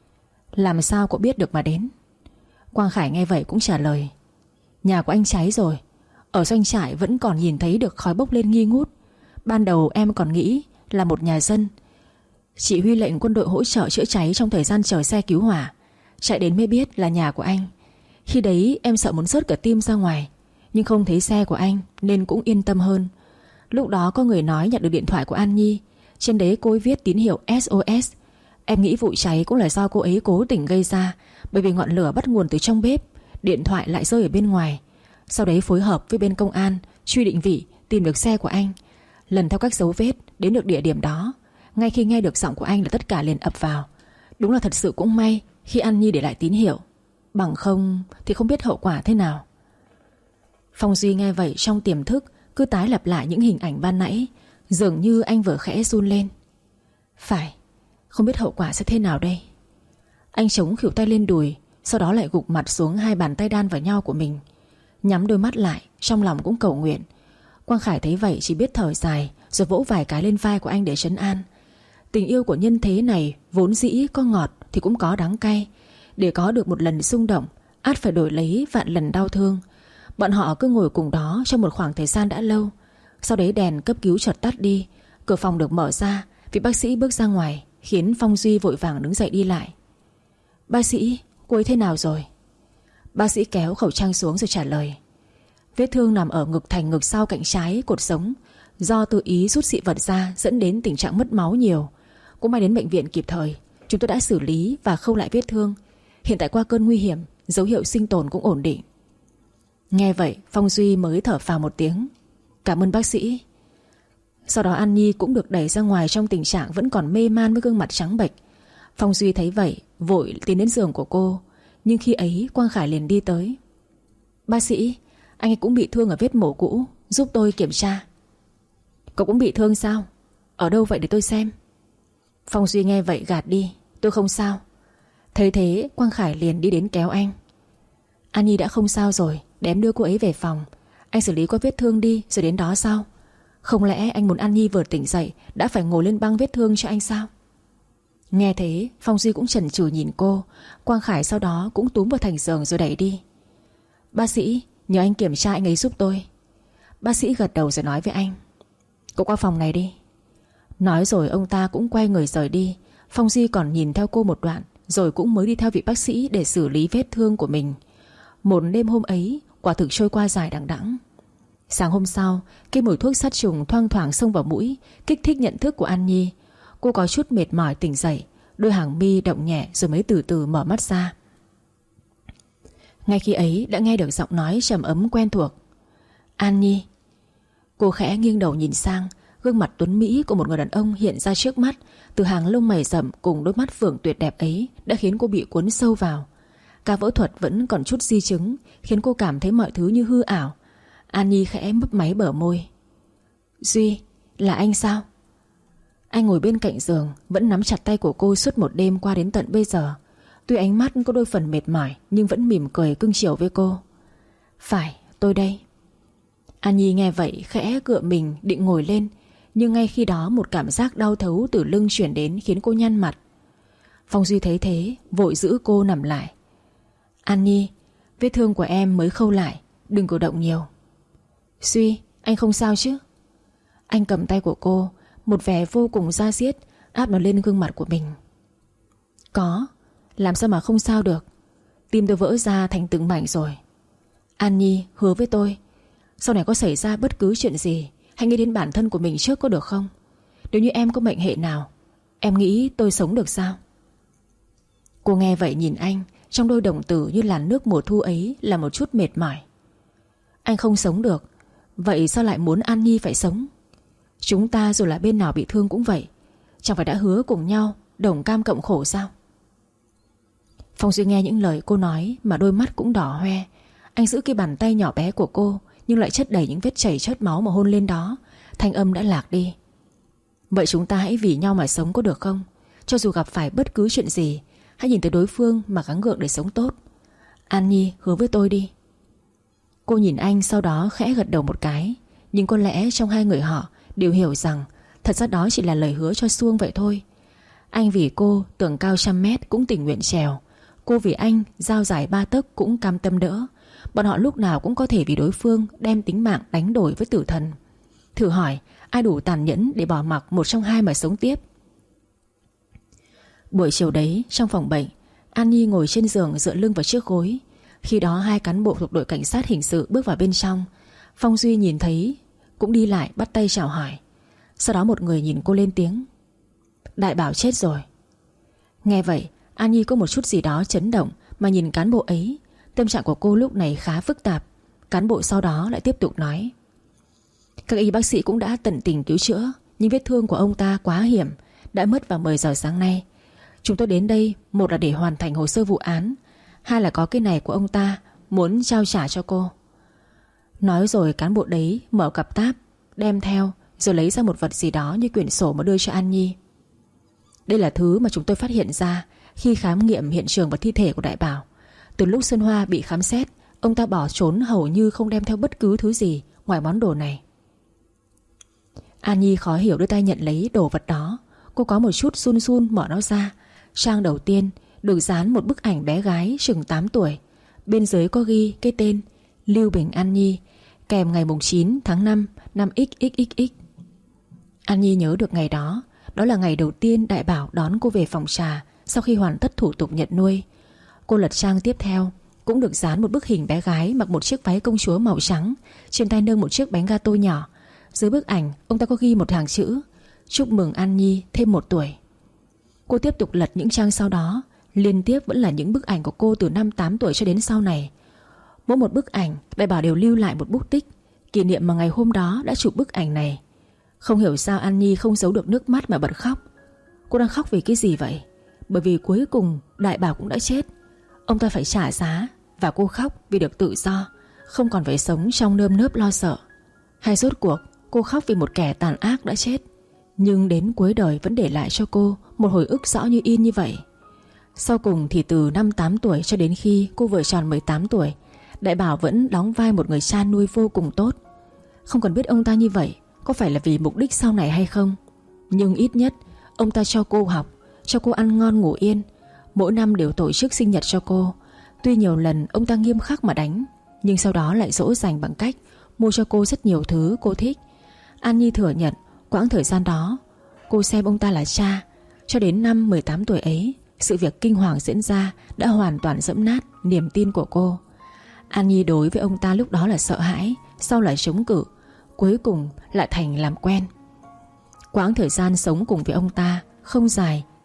Làm sao cậu biết được mà đến? Quang Khải nghe vậy cũng trả lời. Nhà của anh cháy rồi. Ở doanh trại vẫn còn nhìn thấy được khói bốc lên nghi ngút. Ban đầu em còn nghĩ là một nhà dân. Chỉ huy lệnh quân đội hỗ trợ chữa cháy trong thời gian chờ xe cứu hỏa. Chạy đến mới biết là nhà của anh. Khi đấy em sợ muốn rớt cả tim ra ngoài, nhưng không thấy xe của anh nên cũng yên tâm hơn. Lúc đó có người nói nhận được điện thoại của An Nhi. Trên đấy cô ấy viết tín hiệu ét ô ét. Em nghĩ vụ cháy cũng là do cô ấy cố tình gây ra, bởi vì ngọn lửa bắt nguồn từ trong bếp, điện thoại lại rơi ở bên ngoài. Sau đấy phối hợp với bên công an truy định vị, tìm được xe của anh. Lần theo các dấu vết đến được địa điểm đó. Ngay khi nghe được giọng của anh là tất cả liền ập vào. Đúng là thật sự cũng may khi An Nhi để lại tín hiệu, bằng không thì không biết hậu quả thế nào. Phong Duy nghe vậy trong tiềm thức cứ tái lặp lại những hình ảnh ban nãy. Dường như anh vừa khẽ run lên. Phải, không biết hậu quả sẽ thế nào đây. Anh chống khuỷu tay lên đùi, sau đó lại gục mặt xuống hai bàn tay đan vào nhau của mình, nhắm đôi mắt lại, trong lòng cũng cầu nguyện. Quang Khải thấy vậy chỉ biết thở dài, rồi vỗ vài cái lên vai của anh để trấn an. Tình yêu của nhân thế này vốn dĩ có ngọt thì cũng có đắng cay. Để có được một lần xung động, ắt phải đổi lấy vạn lần đau thương. Bọn họ cứ ngồi cùng đó trong một khoảng thời gian đã lâu. Sau đấy đèn cấp cứu chợt tắt đi, cửa phòng được mở ra, vị bác sĩ bước ra ngoài, khiến Phong Duy vội vàng đứng dậy đi lại. Bác sĩ, cô ấy thế nào rồi? Bác sĩ kéo khẩu trang xuống rồi trả lời. Vết thương nằm ở ngực thành ngực sau cạnh trái cột sống. Do tự ý rút dị vật ra dẫn đến tình trạng mất máu nhiều. Cũng may đến bệnh viện kịp thời. Chúng tôi đã xử lý và khâu lại vết thương. Hiện tại qua cơn nguy hiểm, dấu hiệu sinh tồn cũng ổn định. Nghe vậy Phong Duy mới thở phào một tiếng. Cảm ơn bác sĩ. Sau đó An Nhi cũng được đẩy ra ngoài trong tình trạng vẫn còn mê man với gương mặt trắng bệch. Phong Duy thấy vậy vội tiến đến giường của cô. Nhưng khi ấy Quang Khải liền đi tới. Bác sĩ, anh ấy cũng bị thương ở vết mổ cũ, giúp tôi kiểm tra. Cậu cũng bị thương sao? Ở đâu vậy để tôi xem. Phong Duy nghe vậy gạt đi. Tôi không sao. Thấy thế Quang Khải liền đi đến kéo anh. An Nhi đã không sao rồi, để em đưa cô ấy về phòng. Anh xử lý qua vết thương đi rồi đến đó sao? Không lẽ anh muốn An Nhi vừa tỉnh dậy đã phải ngồi lên băng vết thương cho anh sao? Nghe thế Phong Duy cũng chần chừ nhìn cô. Quang Khải sau đó cũng túm vào thành giường rồi đẩy đi. Bác sĩ, nhờ anh kiểm tra anh ấy giúp tôi. Bác sĩ gật đầu rồi nói với anh. Cậu qua phòng này đi. Nói rồi ông ta cũng quay người rời đi. Phong Duy còn nhìn theo cô một đoạn, rồi cũng mới đi theo vị bác sĩ để xử lý vết thương của mình. Một đêm hôm ấy quả thực trôi qua dài đằng đẵng. Sáng hôm sau, cái mùi thuốc sát trùng thoang thoảng xông vào mũi, kích thích nhận thức của An Nhi. Cô có chút mệt mỏi tỉnh dậy, đôi hàng mi động nhẹ rồi mới từ từ mở mắt ra. Ngay khi ấy đã nghe được giọng nói trầm ấm quen thuộc. An Nhi. Cô khẽ nghiêng đầu nhìn sang. Gương mặt tuấn mỹ của một người đàn ông hiện ra trước mắt. Từ hàng lông mày rậm cùng đôi mắt phượng tuyệt đẹp ấy đã khiến cô bị cuốn sâu vào. Ca phẫu thuật vẫn còn chút di chứng, khiến cô cảm thấy mọi thứ như hư ảo. An Nhi khẽ mấp máy bờ môi. Duy, là anh sao? Anh ngồi bên cạnh giường, vẫn nắm chặt tay của cô suốt một đêm qua đến tận bây giờ. Tuy ánh mắt có đôi phần mệt mỏi, nhưng vẫn mỉm cười cưng chiều với cô. Phải, tôi đây. An Nhi nghe vậy khẽ cựa mình định ngồi lên, nhưng ngay khi đó một cảm giác đau thấu từ lưng chuyển đến khiến cô nhăn mặt. Phong Duy thấy thế vội giữ cô nằm lại. An Nhi, vết thương của em mới khâu lại, đừng cử động nhiều. Duy, anh không sao chứ? Anh cầm tay của cô, một vẻ vô cùng da diết, áp nó lên gương mặt của mình. Có, làm sao mà không sao được. Tim tôi vỡ ra thành từng mảnh rồi. An Nhi, hứa với tôi, sau này có xảy ra bất cứ chuyện gì, hãy nghĩ đến bản thân của mình trước có được không? Nếu như em có mệnh hệ nào, em nghĩ tôi sống được sao? Cô nghe vậy nhìn anh, trong đôi đồng tử như làn nước mùa thu ấy là một chút mệt mỏi. Anh không sống được, vậy sao lại muốn An Nhi phải sống? Chúng ta dù là bên nào bị thương cũng vậy, chẳng phải đã hứa cùng nhau đồng cam cộng khổ sao? Phong Duy nghe những lời cô nói mà đôi mắt cũng đỏ hoe. Anh giữ cái bàn tay nhỏ bé của cô, nhưng lại chất đầy những vết chảy chớt máu mà hôn lên đó. Thanh âm đã lạc đi. Vậy chúng ta hãy vì nhau mà sống có được không? Cho dù gặp phải bất cứ chuyện gì, hãy nhìn tới đối phương mà gắng gượng để sống tốt. An Nhi, hứa với tôi đi. Cô nhìn anh sau đó khẽ gật đầu một cái. Nhưng có lẽ trong hai người họ đều hiểu rằng thật ra đó chỉ là lời hứa cho suông vậy thôi. Anh vì cô tưởng cao trăm mét cũng tình nguyện trèo. Cô vì anh dao dài ba tấc cũng cam tâm đỡ. Bọn họ lúc nào cũng có thể vì đối phương đem tính mạng đánh đổi với tử thần. Thử hỏi ai đủ tàn nhẫn để bỏ mặc một trong hai mà sống tiếp? Buổi chiều đấy trong phòng bệnh, An Nhi ngồi trên giường dựa lưng vào chiếc gối. Khi đó hai cán bộ thuộc đội cảnh sát hình sự bước vào bên trong. Phong Duy nhìn thấy cũng đi lại bắt tay chào hỏi. Sau đó một người nhìn cô lên tiếng. Đại Bảo chết rồi. Nghe vậy An Nhi có một chút gì đó chấn động mà nhìn cán bộ ấy. Tâm trạng của cô lúc này khá phức tạp. Cán bộ sau đó lại tiếp tục nói. Các y bác sĩ cũng đã tận tình cứu chữa, nhưng vết thương của ông ta quá hiểm, đã mất vào mười giờ sáng nay. Chúng tôi đến đây, một là để hoàn thành hồ sơ vụ án, hai là có cái này của ông ta muốn trao trả cho cô. Nói rồi cán bộ đấy mở cặp táp, đem theo, rồi lấy ra một vật gì đó như quyển sổ mà đưa cho An Nhi. Đây là thứ mà chúng tôi phát hiện ra khi khám nghiệm hiện trường và thi thể của Đại Bảo. Từ lúc Xuân Hoa bị khám xét, ông ta bỏ trốn hầu như không đem theo bất cứ thứ gì ngoài món đồ này. An Nhi khó hiểu đưa tay nhận lấy đồ vật đó. Cô có một chút run run mở nó ra. Trang đầu tiên được dán một bức ảnh bé gái chừng tám tuổi. Bên dưới có ghi cái tên Lưu Bình An Nhi, kèm ngày chín tháng năm năm ích ích ích ích. An Nhi nhớ được ngày đó. Đó là ngày đầu tiên Đại Bảo đón cô về phòng trà sau khi hoàn tất thủ tục nhận nuôi. Cô lật trang tiếp theo, cũng được dán một bức hình bé gái mặc một chiếc váy công chúa màu trắng, trên tay nâng một chiếc bánh gato nhỏ. Dưới bức ảnh ông ta có ghi một hàng chữ: chúc mừng An Nhi thêm một tuổi. Cô tiếp tục lật những trang sau đó, liên tiếp vẫn là những bức ảnh của cô từ năm tám tuổi cho đến sau này. Mỗi một bức ảnh Đại Bảo đều lưu lại một bút tích, kỷ niệm mà ngày hôm đó đã chụp bức ảnh này. Không hiểu sao An Nhi không giấu được nước mắt mà bật khóc. Cô đang khóc vì cái gì vậy? Bởi vì cuối cùng Đại Bảo cũng đã chết. Ông ta phải trả giá. Và cô khóc vì được tự do, không còn phải sống trong nơm nớp lo sợ. Hay rốt cuộc cô khóc vì một kẻ tàn ác đã chết, nhưng đến cuối đời vẫn để lại cho cô một hồi ức rõ như in như vậy. Sau cùng thì từ năm tám tuổi cho đến khi cô vừa tròn mười tám tuổi, Đại Bảo vẫn đóng vai một người cha nuôi vô cùng tốt. Không cần biết ông ta như vậy có phải là vì mục đích sau này hay không, nhưng ít nhất ông ta cho cô học, cho cô ăn ngon ngủ yên. Mỗi năm đều tổ chức sinh nhật cho cô. Tuy nhiều lần ông ta nghiêm khắc mà đánh, nhưng sau đó lại dỗ dành bằng cách mua cho cô rất nhiều thứ cô thích. An Nhi thừa nhận quãng thời gian đó cô xem ông ta là cha. Cho đến năm mười tám tuổi ấy, sự việc kinh hoàng diễn ra đã hoàn toàn dẫm nát niềm tin của cô. An Nhi đối với ông ta lúc đó là sợ hãi, sau là chống cự, cuối cùng lại thành làm quen. Quãng thời gian sống cùng với ông ta không dài,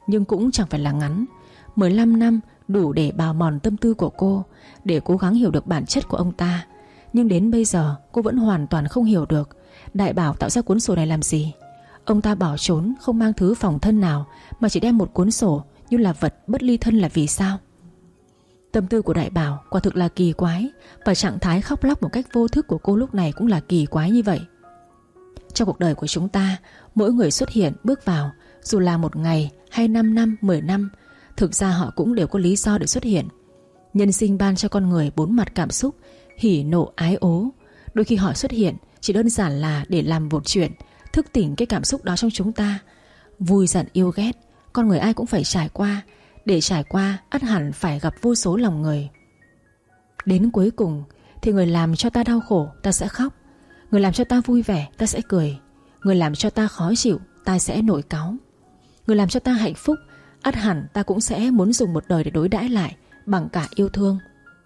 nhưng cũng chẳng phải là ngắn. mười lăm năm đủ để bào mòn tâm tư của cô, để cố gắng hiểu được bản chất của ông ta. Nhưng đến bây giờ cô vẫn hoàn toàn không hiểu được Đại Bảo tạo ra cuốn sổ này làm gì. Ông ta bỏ trốn không mang thứ phòng thân nào, mà chỉ đem một cuốn sổ như là vật bất ly thân là vì sao? Tâm tư của Đại Bảo quả thực là kỳ quái, và trạng thái khóc lóc một cách vô thức của cô lúc này cũng là kỳ quái như vậy. Trong cuộc đời của chúng ta, mỗi người xuất hiện bước vào, dù là một ngày hay năm năm, mười năm, thực ra họ cũng đều có lý do để xuất hiện. Nhân sinh ban cho con người bốn mặt cảm xúc: hỉ, nộ, ái, ố. Đôi khi họ xuất hiện chỉ đơn giản là để làm một chuyện, thức tỉnh cái cảm xúc đó trong chúng ta. Vui, giận, yêu, ghét, con người ai cũng phải trải qua. Để trải qua ắt hẳn phải gặp vô số lòng người. Đến cuối cùng thì người làm cho ta đau khổ, ta sẽ khóc. Người làm cho ta vui vẻ, ta sẽ cười. Người làm cho ta khó chịu, ta sẽ nổi cáu. Người làm cho ta hạnh phúc, ắt hẳn ta cũng sẽ muốn dùng một đời để đối đãi lại bằng cả yêu thương.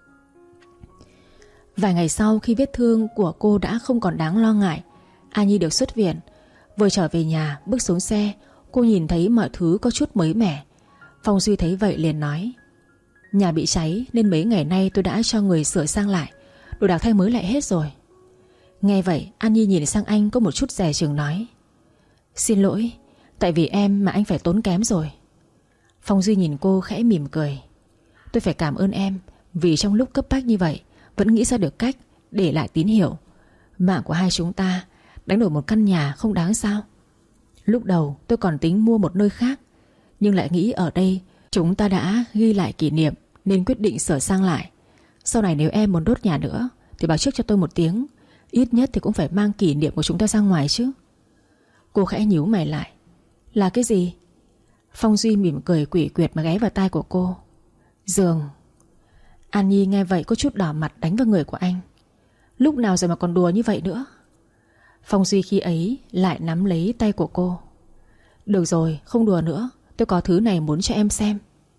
Vài ngày sau, khi vết thương của cô đã không còn đáng lo ngại, A Nhi được xuất viện. Vừa trở về nhà, bước xuống xe, cô nhìn thấy mọi thứ có chút mới mẻ. Phong Duy thấy vậy liền nói: nhà bị cháy nên mấy ngày nay tôi đã cho người sửa sang lại, đồ đạc thay mới lại hết rồi. Nghe vậy, An Nhi nhìn sang anh có một chút dè chừng nói: xin lỗi, tại vì em mà anh phải tốn kém rồi. Phong Duy nhìn cô khẽ mỉm cười: tôi phải cảm ơn em, vì trong lúc cấp bách như vậy vẫn nghĩ ra được cách để lại tín hiệu. Mạng của hai chúng ta đánh đổi một căn nhà không đáng sao? Lúc đầu tôi còn tính mua một nơi khác, nhưng lại nghĩ ở đây chúng ta đã ghi lại kỷ niệm nên quyết định sửa sang lại. Sau này nếu em muốn đốt nhà nữa thì báo trước cho tôi một tiếng, ít nhất thì cũng phải mang kỷ niệm của chúng ta ra ngoài chứ. Cô khẽ nhíu mày lại: là cái gì? Phong Duy mỉm cười quỷ quyệt mà ghé vào tai của cô: giường. An Nhi nghe vậy có chút đỏ mặt đánh vào người của anh: lúc nào rồi mà còn đùa như vậy nữa? Phong Duy khi ấy lại nắm lấy tay của cô: được rồi, không đùa nữa, tôi có thứ này muốn cho em xem.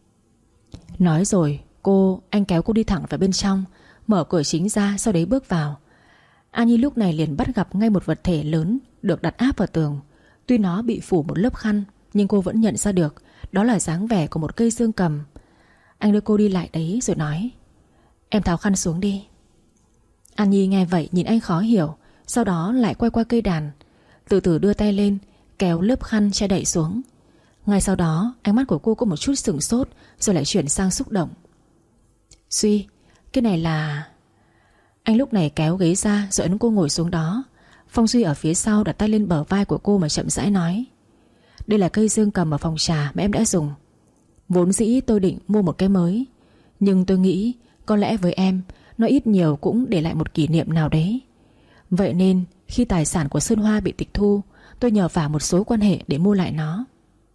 Nói rồi cô anh kéo cô đi thẳng vào bên trong, mở cửa chính ra, sau đấy bước vào. An Nhi lúc này liền bắt gặp ngay một vật thể lớn được đặt áp vào tường. Tuy nó bị phủ một lớp khăn, nhưng cô vẫn nhận ra được đó là dáng vẻ của một cây dương cầm. Anh đưa cô đi lại đấy rồi nói: em tháo khăn xuống đi. An Nhi nghe vậy nhìn anh khó hiểu, sau đó lại quay qua cây đàn, từ từ đưa tay lên kéo lớp khăn che đậy xuống. Ngay sau đó ánh mắt của cô có một chút sửng sốt, rồi lại chuyển sang xúc động. Duy, cái này là... Anh lúc này kéo ghế ra rồi ấn cô ngồi xuống đó. Phong Duy ở phía sau đặt tay lên bờ vai của cô mà chậm rãi nói: đây là cây dương cầm ở phòng trà mà em đã dùng. Vốn dĩ tôi định mua một cái mới, nhưng tôi nghĩ có lẽ với em nó ít nhiều cũng để lại một kỷ niệm nào đấy. Vậy nên khi tài sản của Sơn Hoa bị tịch thu, tôi nhờ vả một số quan hệ để mua lại nó.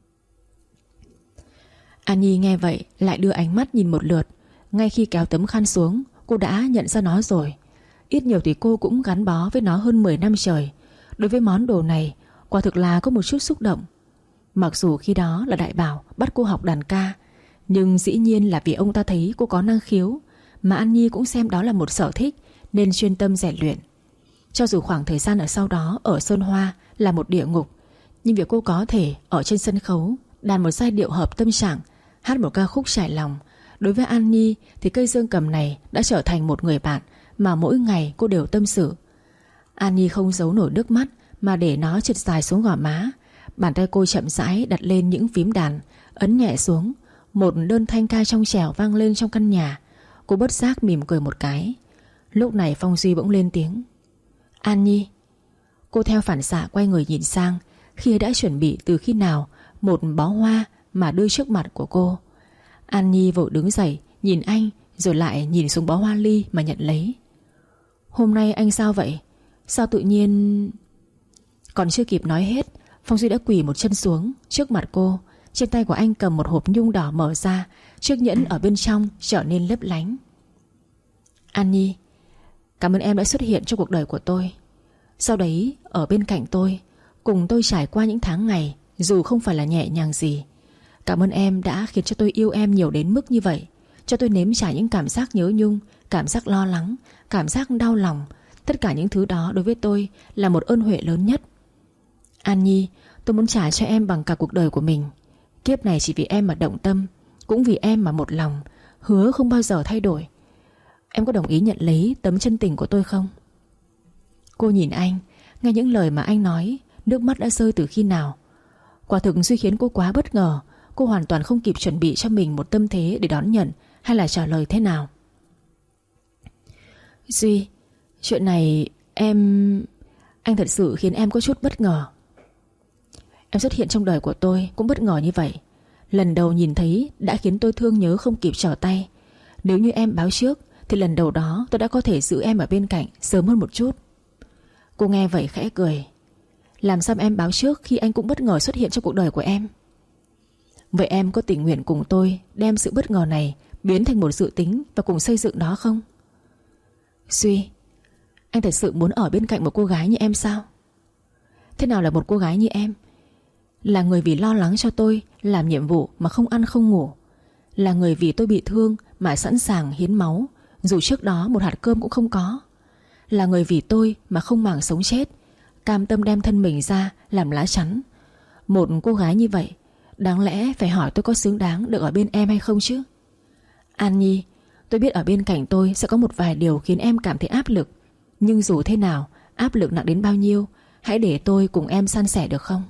An Nhi nghe vậy lại đưa ánh mắt nhìn một lượt. Ngay khi kéo tấm khăn xuống, cô đã nhận ra nó rồi. Ít nhiều thì cô cũng gắn bó với nó hơn mười năm trời. Đối với món đồ này, quả thực là có một chút xúc động. Mặc dù khi đó là Đại Bảo bắt cô học đàn ca, nhưng dĩ nhiên là vì ông ta thấy cô có năng khiếu, mà An Nhi cũng xem đó là một sở thích nên chuyên tâm rèn luyện. Cho dù khoảng thời gian ở sau đó ở Sơn Hoa là một địa ngục, nhưng việc cô có thể ở trên sân khấu đàn một giai điệu hợp tâm trạng, hát một ca khúc trải lòng, đối với An Nhi thì cây dương cầm này đã trở thành một người bạn mà mỗi ngày cô đều tâm sự. An Nhi không giấu nổi nước mắt mà để nó trượt dài xuống gò má. Bàn tay cô chậm rãi đặt lên những phím đàn, ấn nhẹ xuống. Một đơn thanh ca trong trẻo vang lên trong căn nhà. Cô bất giác mỉm cười một cái. Lúc này Phong Duy bỗng lên tiếng: An Nhi. Cô theo phản xạ quay người nhìn sang. Khi đã chuẩn bị từ khi nào một bó hoa mà đưa trước mặt của cô. An Nhi vội đứng dậy nhìn anh, rồi lại nhìn xuống bó hoa ly mà nhận lấy. Hôm nay anh sao vậy? Sao tự nhiên... Còn chưa kịp nói hết, Phong Duy đã quỳ một chân xuống trước mặt cô. Trên tay của anh cầm một hộp nhung đỏ mở ra, chiếc nhẫn ở bên trong trở nên lấp lánh. An Nhi, cảm ơn em đã xuất hiện trong cuộc đời của tôi. Sau đấy ở bên cạnh tôi, cùng tôi trải qua những tháng ngày dù không phải là nhẹ nhàng gì. Cảm ơn em đã khiến cho tôi yêu em nhiều đến mức như vậy, cho tôi nếm trải những cảm giác nhớ nhung, cảm giác lo lắng, cảm giác đau lòng. Tất cả những thứ đó đối với tôi là một ơn huệ lớn nhất. An Nhi, tôi muốn trả cho em bằng cả cuộc đời của mình. Kiếp này chỉ vì em mà động tâm, cũng vì em mà một lòng, hứa không bao giờ thay đổi. Em có đồng ý nhận lấy tấm chân tình của tôi không? Cô nhìn anh, nghe những lời mà anh nói, nước mắt đã rơi từ khi nào. Quả thực Duy khiến cô quá bất ngờ. Cô hoàn toàn không kịp chuẩn bị cho mình một tâm thế để đón nhận hay là trả lời thế nào. Duy, chuyện này em... Anh thật sự khiến em có chút bất ngờ. Em xuất hiện trong đời của tôi cũng bất ngờ như vậy. Lần đầu nhìn thấy đã khiến tôi thương nhớ không kịp trở tay. Nếu như em báo trước thì lần đầu đó tôi đã có thể giữ em ở bên cạnh sớm hơn một chút. Cô nghe vậy khẽ cười. Làm sao em báo trước khi anh cũng bất ngờ xuất hiện trong cuộc đời của em? Vậy em có tình nguyện cùng tôi đem sự bất ngờ này biến thành một dự tính và cùng xây dựng nó không? Duy, anh thật sự muốn ở bên cạnh một cô gái như em sao? Thế nào là một cô gái như em? Là người vì lo lắng cho tôi làm nhiệm vụ mà không ăn không ngủ. Là người vì tôi bị thương mà sẵn sàng hiến máu, dù trước đó một hạt cơm cũng không có. Là người vì tôi mà không màng sống chết, cam tâm đem thân mình ra làm lá chắn. Một cô gái như vậy, đáng lẽ phải hỏi tôi có xứng đáng được ở bên em hay không chứ? An Nhi, tôi biết ở bên cạnh tôi sẽ có một vài điều khiến em cảm thấy áp lực. Nhưng dù thế nào, áp lực nặng đến bao nhiêu, hãy để tôi cùng em san sẻ được không?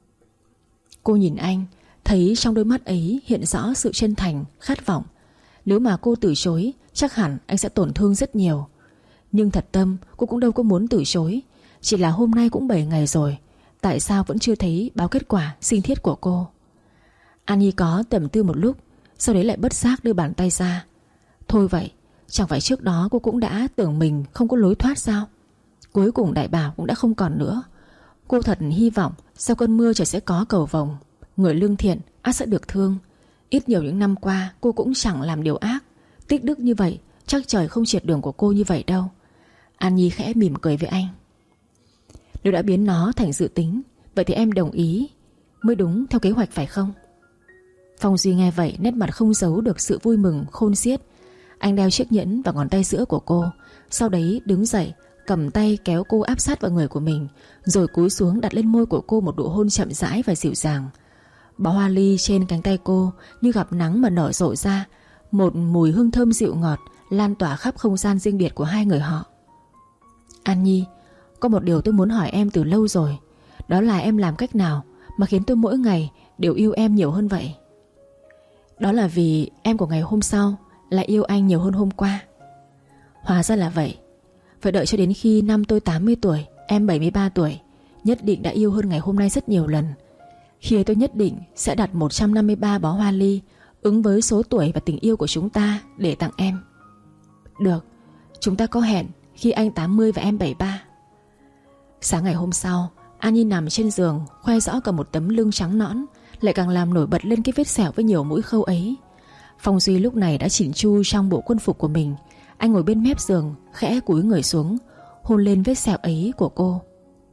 Cô nhìn anh, thấy trong đôi mắt ấy hiện rõ sự chân thành, khát vọng. Nếu mà cô từ chối, chắc hẳn anh sẽ tổn thương rất nhiều. Nhưng thật tâm cô cũng đâu có muốn từ chối. Chỉ là hôm nay cũng bảy ngày rồi, tại sao vẫn chưa thấy báo kết quả sinh thiết của cô? An Nhi có tầm tư một lúc, sau đấy lại bất giác đưa bàn tay ra. Thôi vậy, chẳng phải trước đó cô cũng đã tưởng mình không có lối thoát sao? Cuối cùng đại bảo cũng đã không còn nữa. Cô thật hy vọng sau cơn mưa trời sẽ có cầu vồng. Người lương thiện ắt sẽ được thương. Ít nhiều những năm qua cô cũng chẳng làm điều ác. Tích đức như vậy, chắc trời không triệt đường của cô như vậy đâu. An Nhi khẽ mỉm cười với anh. Nếu đã biến nó thành dự tính, vậy thì em đồng ý mới đúng theo kế hoạch phải không? Phong Duy nghe vậy, nét mặt không giấu được sự vui mừng khôn xiết. Anh đeo chiếc nhẫn vào ngón tay giữa của cô, sau đấy đứng dậy, cầm tay kéo cô áp sát vào người của mình, rồi cúi xuống đặt lên môi của cô một nụ hôn chậm rãi và dịu dàng. Bó hoa ly trên cánh tay cô như gặp nắng mà nở rộ ra, một mùi hương thơm dịu ngọt lan tỏa khắp không gian riêng biệt của hai người họ. An Nhi, có một điều tôi muốn hỏi em từ lâu rồi. Đó là em làm cách nào mà khiến tôi mỗi ngày đều yêu em nhiều hơn vậy? Đó là vì em của ngày hôm sau lại yêu anh nhiều hơn hôm qua. Hóa ra là vậy. Phải đợi cho đến khi năm tôi tám mươi tuổi, em bảy mươi ba tuổi, nhất định đã yêu hơn ngày hôm nay rất nhiều lần. Khi ấy tôi nhất định sẽ đặt một trăm năm mươi ba bó hoa ly ứng với số tuổi và tình yêu của chúng ta để tặng em. Được, chúng ta có hẹn khi anh tám mươi và em bảy mươi ba. Sáng ngày hôm sau, An Nhi nằm trên giường, khoe rõ cả một tấm lưng trắng nõn, lại càng làm nổi bật lên cái vết sẹo với nhiều mũi khâu ấy. Phong Duy lúc này đã chỉn chu trong bộ quân phục của mình. Anh ngồi bên mép giường, khẽ cúi người xuống, hôn lên vết sẹo ấy của cô.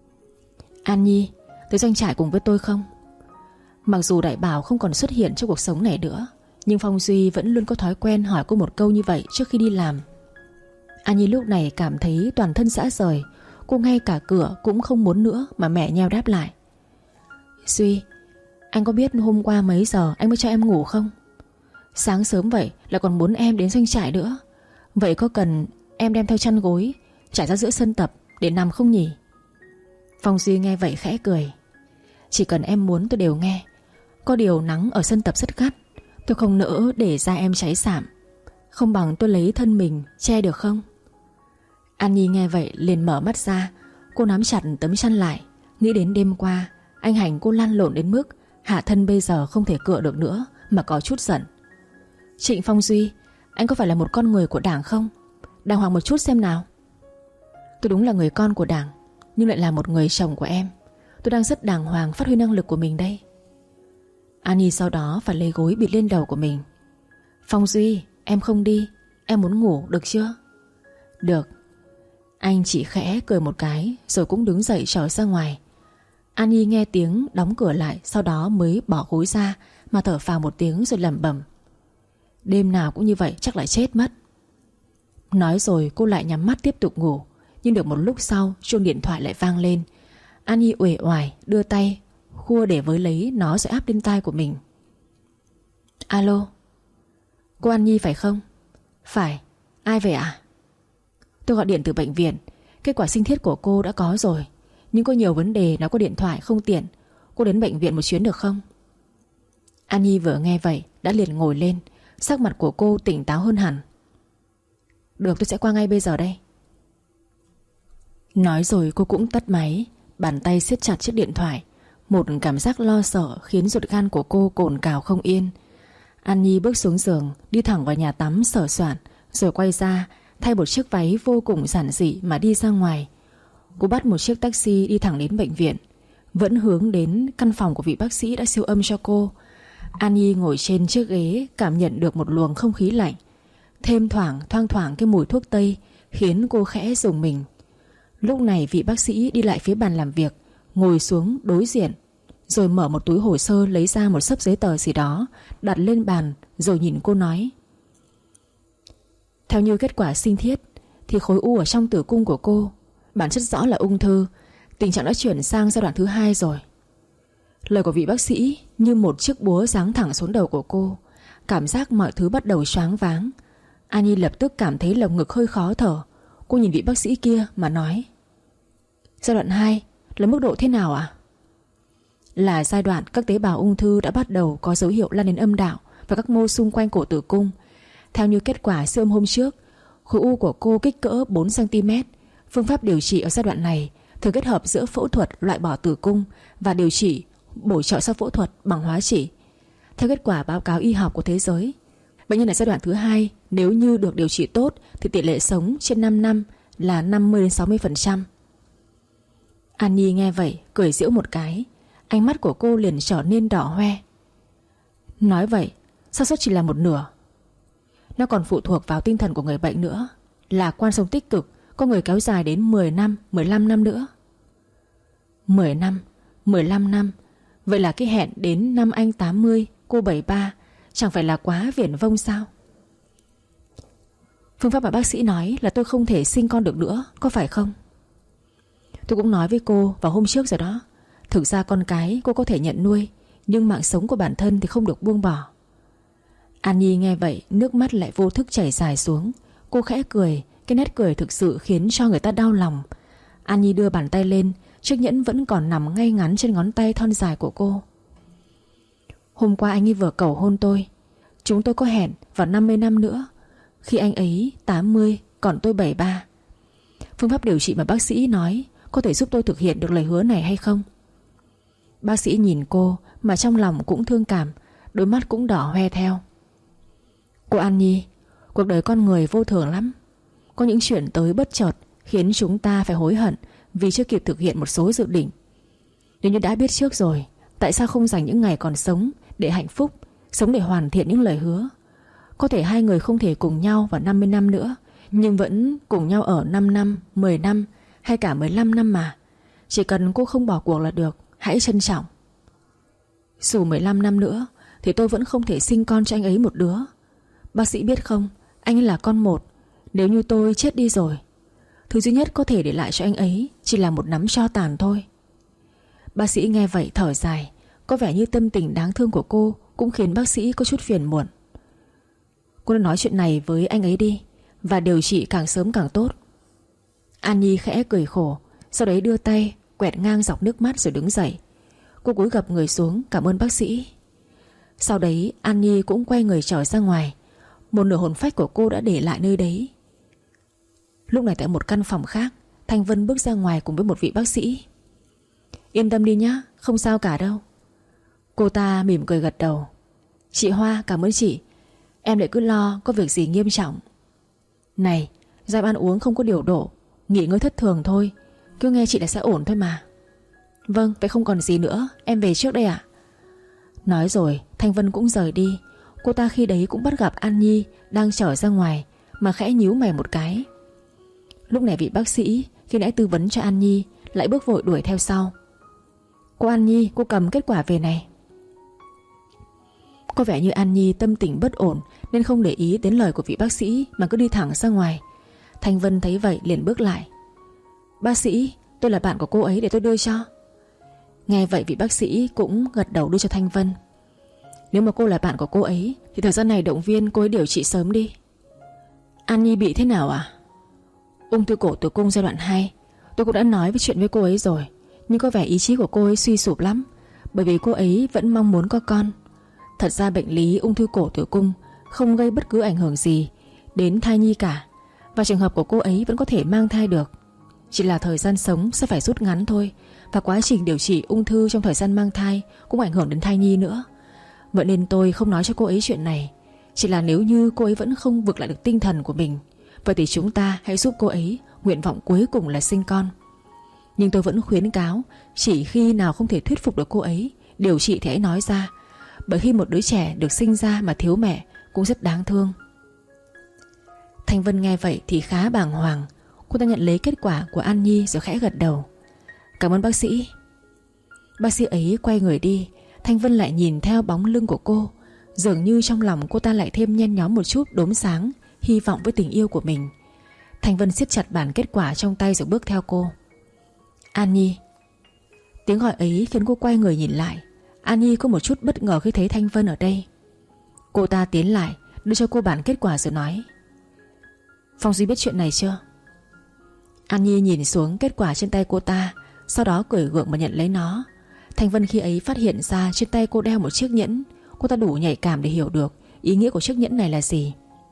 An Nhi, tới doanh trại cùng với tôi không? Mặc dù Đại Bảo không còn xuất hiện trong cuộc sống này nữa, nhưng Phong Duy vẫn luôn có thói quen hỏi cô một câu như vậy trước khi đi làm. An Nhi lúc này cảm thấy toàn thân rã rời. Cô ngay cả cửa cũng không muốn nữa mà mẹ nheo đáp lại. Duy, anh có biết hôm qua mấy giờ anh mới cho em ngủ không? Sáng sớm vậy là còn muốn em đến doanh trại nữa. Vậy có cần em đem theo chăn gối trải ra giữa sân tập để nằm không nhỉ? Phong Duy nghe vậy khẽ cười. Chỉ cần em muốn tôi đều nghe. Có điều nắng ở sân tập rất gắt, tôi không nỡ để da em cháy xảm. Không bằng tôi lấy thân mình che được không? An Nhi nghe vậy liền mở mắt ra. Cô nắm chặt tấm chăn lại, nghĩ đến đêm qua anh hành cô lăn lộn đến mức hạ thân bây giờ không thể cựa được nữa, mà có chút giận. Trịnh Phong Duy, anh có phải là một con người của Đảng không? Đàng hoàng một chút xem nào. Tôi đúng là người con của Đảng, nhưng lại là một người chồng của em. Tôi đang rất đàng hoàng phát huy năng lực của mình đây. An Nhi sau đó phải lấy gối bịt lên đầu của mình. Phong Duy, em không đi, em muốn ngủ được chưa? Được. Anh chỉ khẽ cười một cái rồi cũng đứng dậy trở ra ngoài. An Nhi nghe tiếng đóng cửa lại, sau đó mới bỏ gối ra mà thở phào một tiếng rồi lẩm bẩm. Đêm nào cũng như vậy chắc lại chết mất. Nói rồi cô lại nhắm mắt tiếp tục ngủ. Nhưng được một lúc sau chuông điện thoại lại vang lên. An Nhi uể oải đưa tay khua để với lấy nó rồi áp lên tai của mình. Alo, cô An Nhi phải không? Phải, ai vậy ạ? Tôi gọi điện từ bệnh viện. Kết quả sinh thiết của cô đã có rồi, nhưng có nhiều vấn đề, nó có điện thoại không tiện. Cô đến bệnh viện một chuyến được không? An Nhi vừa nghe vậy đã liền ngồi lên, sắc mặt của cô tỉnh táo hơn hẳn. Được, tôi sẽ qua ngay bây giờ đây. Nói rồi cô cũng tắt máy, bàn tay siết chặt chiếc điện thoại. Một cảm giác lo sợ khiến ruột gan của cô cồn cào không yên. An Nhi bước xuống giường, đi thẳng vào nhà tắm sờ soạn, rồi quay ra thay một chiếc váy vô cùng giản dị mà đi ra ngoài. Cô bắt một chiếc taxi đi thẳng đến bệnh viện, vẫn hướng đến căn phòng của vị bác sĩ đã siêu âm cho cô. An Nhi ngồi trên chiếc ghế, cảm nhận được một luồng không khí lạnh, thêm thoảng thoang thoảng cái mùi thuốc tây, khiến cô khẽ rùng mình. Lúc này vị bác sĩ đi lại phía bàn làm việc, ngồi xuống đối diện, rồi mở một túi hồ sơ, lấy ra một xấp giấy tờ gì đó, đặt lên bàn, rồi nhìn cô nói: Theo như kết quả sinh thiết thì khối u ở trong tử cung của cô bản chất rõ là ung thư, tình trạng đã chuyển sang giai đoạn thứ hai rồi. Lời của vị bác sĩ như một chiếc búa giáng thẳng xuống đầu của cô, cảm giác mọi thứ bắt đầu choáng váng. An Nhi lập tức cảm thấy lồng ngực hơi khó thở. Cô nhìn vị bác sĩ kia mà nói: Giai đoạn hai là mức độ thế nào ạ? À? Là giai đoạn các tế bào ung thư đã bắt đầu có dấu hiệu lan đến âm đạo và các mô xung quanh cổ tử cung. Theo như kết quả siêu âm hôm trước, khối u của cô kích cỡ bốn xăng ti mét. Phương pháp điều trị ở giai đoạn này thường kết hợp giữa phẫu thuật loại bỏ tử cung và điều trị bổ trợ sau phẫu thuật bằng hóa trị. Theo kết quả báo cáo y học của thế giới, bệnh nhân ở giai đoạn thứ hai nếu như được điều trị tốt thì tỷ lệ sống trên năm năm là năm mươi đến sáu mươi phần trăm. An Nhi nghe vậy cười giễu một cái, ánh mắt của cô liền trở nên đỏ hoe. Nói vậy, xác suất chỉ là một nửa. Nó còn phụ thuộc vào tinh thần của người bệnh nữa. Lạc quan sống tích cực, có người kéo dài đến mười năm, mười lăm năm nữa. Mười năm, mười lăm năm. Vậy là cái hẹn đến năm anh tám mươi, cô bảy mươi ba, chẳng phải là quá viển vông sao? Phương pháp mà bác sĩ nói là tôi không thể sinh con được nữa, có phải không? Tôi cũng nói với cô vào hôm trước rồi đó. Thực ra con cái cô có thể nhận nuôi, nhưng mạng sống của bản thân thì không được buông bỏ. An Nhi nghe vậy, nước mắt lại vô thức chảy dài xuống. Cô khẽ cười, cái nét cười thực sự khiến cho người ta đau lòng. An Nhi đưa bàn tay lên, chiếc nhẫn vẫn còn nằm ngay ngắn trên ngón tay thon dài của cô. Hôm qua anh ấy vừa cầu hôn tôi. Chúng tôi có hẹn vào năm mươi năm nữa, khi anh ấy tám mươi, còn tôi bảy mươi ba. Phương pháp điều trị mà bác sĩ nói có thể giúp tôi thực hiện được lời hứa này hay không? Bác sĩ nhìn cô mà trong lòng cũng thương cảm, đôi mắt cũng đỏ hoe theo. Cô An Nhi, cuộc đời con người vô thường lắm. Có những chuyện tới bất chợt khiến chúng ta phải hối hận vì chưa kịp thực hiện một số dự định. Nếu như đã biết trước rồi, tại sao không dành những ngày còn sống để hạnh phúc, sống để hoàn thiện những lời hứa? Có thể hai người không thể cùng nhau vào năm mươi năm nữa, nhưng vẫn cùng nhau ở năm năm, mười năm hay cả mười lăm năm mà. Chỉ cần cô không bỏ cuộc là được, hãy trân trọng. Dù mười lăm năm nữa thì tôi vẫn không thể sinh con cho anh ấy một đứa. Bác sĩ biết không, anh ấy là con một. Nếu như tôi chết đi rồi, thứ duy nhất có thể để lại cho anh ấy chỉ là một nắm tro tàn thôi. Bác sĩ nghe vậy thở dài. Có vẻ như tâm tình đáng thương của cô cũng khiến bác sĩ có chút phiền muộn. Cô nên nói chuyện này với anh ấy đi, và điều trị càng sớm càng tốt. An Nhi khẽ cười khổ, sau đấy đưa tay quẹt ngang dọc nước mắt rồi đứng dậy. Cô cúi gập người xuống cảm ơn bác sĩ. Sau đấy An Nhi cũng quay người trở ra ngoài. Một nửa hồn phách của cô đã để lại nơi đấy. Lúc này tại một căn phòng khác, Thanh Vân bước ra ngoài cùng với một vị bác sĩ. Yên tâm đi nhá, không sao cả đâu. Cô ta mỉm cười gật đầu. Chị Hoa, cảm ơn chị. Em lại cứ lo có việc gì nghiêm trọng. Này, Giai ăn uống không có điều độ, nghỉ ngơi thất thường thôi. Cứ nghe chị là sẽ ổn thôi mà. Vâng, vậy không còn gì nữa, em về trước đây ạ. Nói rồi Thanh Vân cũng rời đi. Cô ta khi đấy cũng bắt gặp An Nhi đang trở ra ngoài, mà khẽ nhíu mày một cái. Lúc này vị bác sĩ khi nãy tư vấn cho An Nhi lại bước vội đuổi theo sau. Cô An Nhi, cô cầm kết quả về này. Có vẻ như An Nhi tâm tình bất ổn nên không để ý đến lời của vị bác sĩ mà cứ đi thẳng ra ngoài. Thanh Vân thấy vậy liền bước lại. Bác sĩ, tôi là bạn của cô ấy, để tôi đưa cho. Nghe vậy vị bác sĩ cũng gật đầu đưa cho Thanh Vân. Nếu mà cô là bạn của cô ấy thì thời gian này động viên cô ấy điều trị sớm đi. An Nhi bị thế nào à? Ung thư cổ tử cung giai đoạn hai. Tôi cũng đã nói với chuyện với cô ấy rồi, nhưng có vẻ ý chí của cô ấy suy sụp lắm, bởi vì cô ấy vẫn mong muốn có con. Thật ra bệnh lý ung thư cổ tử cung không gây bất cứ ảnh hưởng gì đến thai nhi cả, và trường hợp của cô ấy vẫn có thể mang thai được. Chỉ là thời gian sống sẽ phải rút ngắn thôi, và quá trình điều trị ung thư trong thời gian mang thai cũng ảnh hưởng đến thai nhi nữa. Vậy nên tôi không nói cho cô ấy chuyện này. Chỉ là nếu như cô ấy vẫn không vực lại được tinh thần của mình, vậy thì chúng ta hãy giúp cô ấy. Nguyện vọng cuối cùng là sinh con. Nhưng tôi vẫn khuyến cáo, chỉ khi nào không thể thuyết phục được cô ấy, điều trị thì hãy nói ra. Bởi khi một đứa trẻ được sinh ra mà thiếu mẹ cũng rất đáng thương. Thanh Vân nghe vậy thì khá bàng hoàng. Cô ta nhận lấy kết quả của An Nhi rồi khẽ gật đầu. Cảm ơn bác sĩ. Bác sĩ ấy quay người đi. Thanh Vân lại nhìn theo bóng lưng của cô. Dường như trong lòng cô ta lại thêm nhen nhóm một chút đốm sáng, hy vọng với tình yêu của mình. Thanh Vân siết chặt bản kết quả trong tay rồi bước theo cô. An Nhi. Tiếng gọi ấy khiến cô quay người nhìn lại. An Nhi có một chút bất ngờ khi thấy Thanh Vân ở đây. Cô ta tiến lại đưa cho cô bản kết quả rồi nói: Phong Duy biết chuyện này chưa? An Nhi nhìn xuống kết quả trên tay cô ta, sau đó cười gượng mà nhận lấy nó. Thanh Vân khi ấy phát hiện ra trên tay cô đeo một chiếc nhẫn. Cô ta đủ nhạy cảm để hiểu được ý nghĩa của chiếc nhẫn này là gì.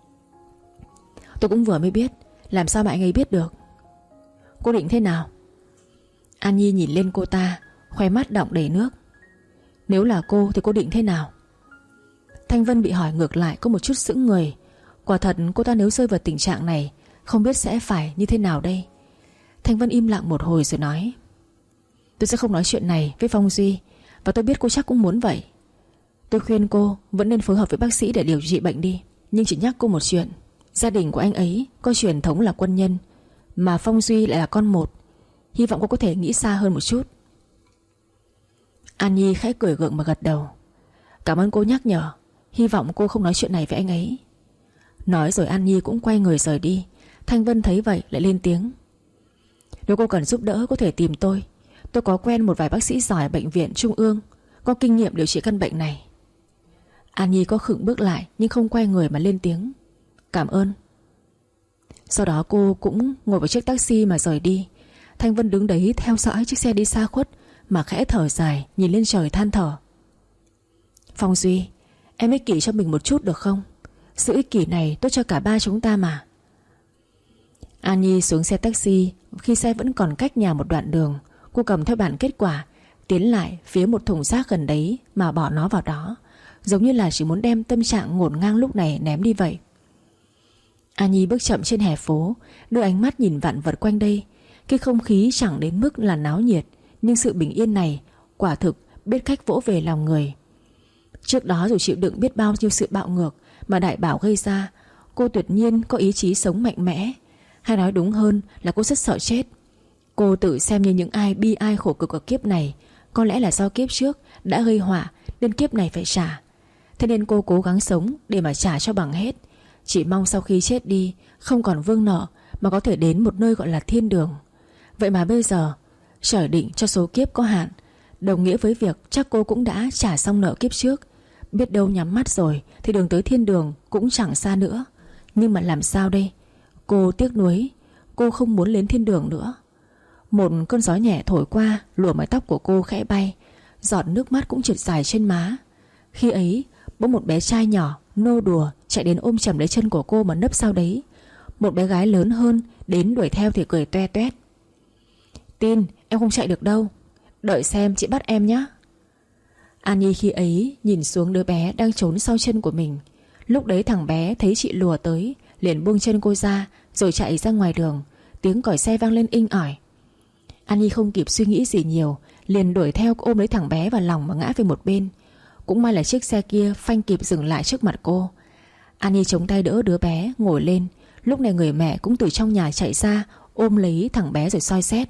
Tôi cũng vừa mới biết. Làm sao mà anh ấy biết được? Cô định thế nào? An Nhi nhìn lên cô ta, khoe mắt đọng đầy nước. Nếu là cô thì cô định thế nào? Thanh Vân bị hỏi ngược lại có một chút sững người. Quả thật cô ta nếu rơi vào tình trạng này, không biết sẽ phải như thế nào đây. Thanh Vân im lặng một hồi rồi nói: Tôi sẽ không nói chuyện này với Phong Duy, và tôi biết cô chắc cũng muốn vậy. Tôi khuyên cô vẫn nên phối hợp với bác sĩ để điều trị bệnh đi. Nhưng chỉ nhắc cô một chuyện: gia đình của anh ấy có truyền thống là quân nhân, mà Phong Duy lại là con một. Hy vọng cô có thể nghĩ xa hơn một chút. An Nhi khẽ cười gượng mà gật đầu. Cảm ơn cô nhắc nhở. Hy vọng cô không nói chuyện này với anh ấy. Nói rồi An Nhi cũng quay người rời đi. Thanh Vân thấy vậy lại lên tiếng: Nếu cô cần giúp đỡ có thể tìm tôi. Tôi có quen một vài bác sĩ giỏi ở bệnh viện Trung ương, có kinh nghiệm điều trị căn bệnh này. An Nhi có khựng bước lại nhưng không quay người mà lên tiếng: Cảm ơn. Sau đó cô cũng ngồi vào chiếc taxi mà rời đi. Thanh Vân đứng đấy theo dõi chiếc xe đi xa khuất mà khẽ thở dài, nhìn lên trời than thở. Phong Duy, em ích kỷ cho mình một chút được không? Sự ích kỷ này tốt cho cả ba chúng ta mà. An Nhi xuống xe taxi. Khi xe vẫn còn cách nhà một đoạn đường, cô cầm theo bản kết quả, tiến lại phía một thùng rác gần đấy mà bỏ nó vào đó, giống như là chỉ muốn đem tâm trạng ngổn ngang lúc này ném đi vậy. An Nhi bước chậm trên hè phố, đưa ánh mắt nhìn vạn vật quanh đây. Cái không khí chẳng đến mức là náo nhiệt, nhưng sự bình yên này quả thực biết cách vỗ về lòng người. Trước đó dù chịu đựng biết bao nhiêu sự bạo ngược mà Đại Bảo gây ra, cô tuyệt nhiên có ý chí sống mạnh mẽ. Hay nói đúng hơn là cô rất sợ chết. Cô tự xem như những ai bi ai khổ cực ở kiếp này có lẽ là do kiếp trước đã gây họa nên kiếp này phải trả. Thế nên cô cố gắng sống để mà trả cho bằng hết. Chỉ mong sau khi chết đi không còn vương nợ, mà có thể đến một nơi gọi là thiên đường. Vậy mà bây giờ trời định cho số kiếp có hạn, đồng nghĩa với việc chắc cô cũng đã trả xong nợ kiếp trước. Biết đâu nhắm mắt rồi thì đường tới thiên đường cũng chẳng xa nữa. Nhưng mà làm sao đây? Cô tiếc nuối. Cô không muốn lên thiên đường nữa. Một cơn gió nhẹ thổi qua, lùa mái tóc của cô khẽ bay, giọt nước mắt cũng trượt dài trên má. Khi ấy bỗng một bé trai nhỏ nô đùa chạy đến ôm chầm lấy chân của cô mà nấp sau đấy. Một bé gái lớn hơn đến đuổi theo thì cười toe toét: Tin, em không chạy được đâu. Đợi xem chị bắt em nhé. An Nhi khi ấy nhìn xuống đứa bé đang trốn sau chân của mình. Lúc đấy thằng bé thấy chị lùa tới, liền buông chân cô ra rồi chạy ra ngoài đường. Tiếng còi xe vang lên inh ỏi. An Nhi không kịp suy nghĩ gì nhiều, liền đuổi theo ôm lấy thằng bé vào lòng mà ngã về một bên. Cũng may là chiếc xe kia phanh kịp dừng lại trước mặt cô. An Nhi chống tay đỡ đứa bé ngồi lên. Lúc này người mẹ cũng từ trong nhà chạy ra, ôm lấy thằng bé rồi soi xét: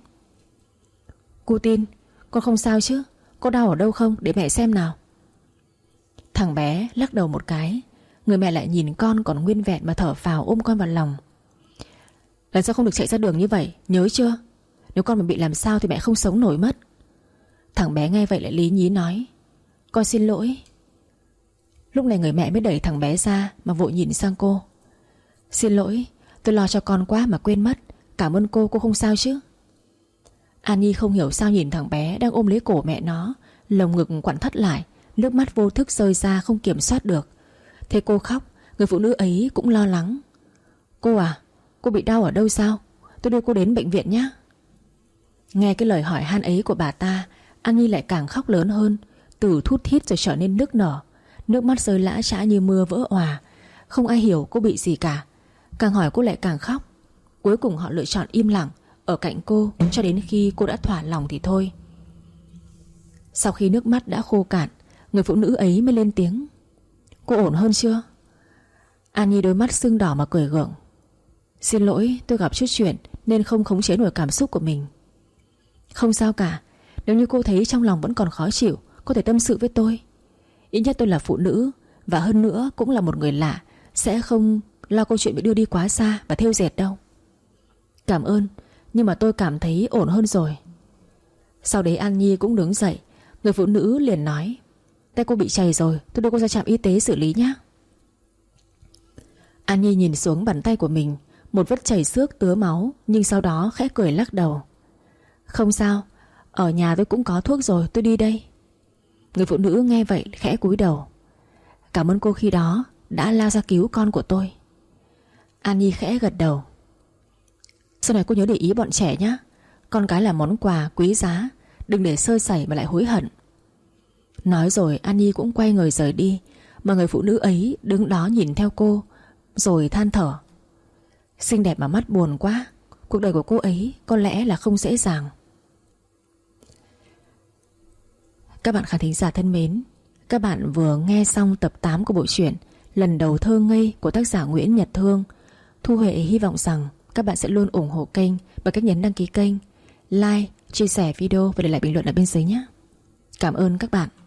Cô Tin, con không sao chứ? Có đau ở đâu không để mẹ xem nào? Thằng bé lắc đầu một cái. Người mẹ lại nhìn con còn nguyên vẹn mà thở phào ôm con vào lòng. Lần sau không được chạy ra đường như vậy, nhớ chưa? Nếu con mà bị làm sao thì mẹ không sống nổi mất. Thằng bé nghe vậy lại lý nhí nói: Con xin lỗi. Lúc này người mẹ mới đẩy thằng bé ra mà vội nhìn sang cô. Xin lỗi, tôi lo cho con quá mà quên mất. Cảm ơn cô, cô không sao chứ? An Nhi không hiểu sao nhìn thằng bé đang ôm lấy cổ mẹ nó, lồng ngực quặn thắt lại, nước mắt vô thức rơi ra không kiểm soát được. Thấy cô khóc, người phụ nữ ấy cũng lo lắng. Cô à, cô bị đau ở đâu sao? Tôi đưa cô đến bệnh viện nhé. Nghe cái lời hỏi han ấy của bà ta, An Nhi lại càng khóc lớn hơn, từ thút thít rồi trở nên nức nở. Nước mắt rơi lã chã như mưa vỡ òa. Không ai hiểu cô bị gì cả. Càng hỏi cô lại càng khóc. Cuối cùng họ lựa chọn im lặng ở cạnh cô cho đến khi cô đã thỏa lòng thì thôi. Sau khi nước mắt đã khô cạn, người phụ nữ ấy mới lên tiếng. Cô ổn hơn chưa? An Nhi đôi mắt sưng đỏ mà cười gượng. Xin lỗi, tôi gặp chút chuyện nên không khống chế nổi cảm xúc của mình. Không sao cả. Nếu như cô thấy trong lòng vẫn còn khó chịu, có thể tâm sự với tôi. Ít nhất tôi là phụ nữ, và hơn nữa cũng là một người lạ, sẽ không lo câu chuyện bị đưa đi quá xa và thêu dệt đâu. Cảm ơn, nhưng mà tôi cảm thấy ổn hơn rồi. Sau đấy An Nhi cũng đứng dậy. Người phụ nữ liền nói, tay cô bị chảy rồi, tôi đưa cô ra trạm y tế xử lý nhé. An Nhi nhìn xuống bàn tay của mình, một vết chảy xước tứa máu, nhưng sau đó khẽ cười lắc đầu. Không sao, ở nhà tôi cũng có thuốc rồi, tôi đi đây. Người phụ nữ nghe vậy khẽ cúi đầu. Cảm ơn cô khi đó đã lao ra cứu con của tôi. An Nhi khẽ gật đầu. Sau này cô nhớ để ý bọn trẻ nhé. Con cái là món quà quý giá, đừng để sơ sẩy mà lại hối hận. Nói rồi An Nhi cũng quay người rời đi, mà người phụ nữ ấy đứng đó nhìn theo cô, rồi than thở. Xinh đẹp mà mắt buồn quá. Cuộc đời của cô ấy có lẽ là không dễ dàng. Các bạn khán thính giả thân mến, các bạn vừa nghe xong tập tám của bộ truyện Lần đầu thơ ngây của tác giả Nguyễn Nhật Thương. Thu Huệ hy vọng rằng các bạn sẽ luôn ủng hộ kênh bằng cách nhấn đăng ký kênh, like, chia sẻ video và để lại bình luận ở bên dưới nhé. Cảm ơn các bạn.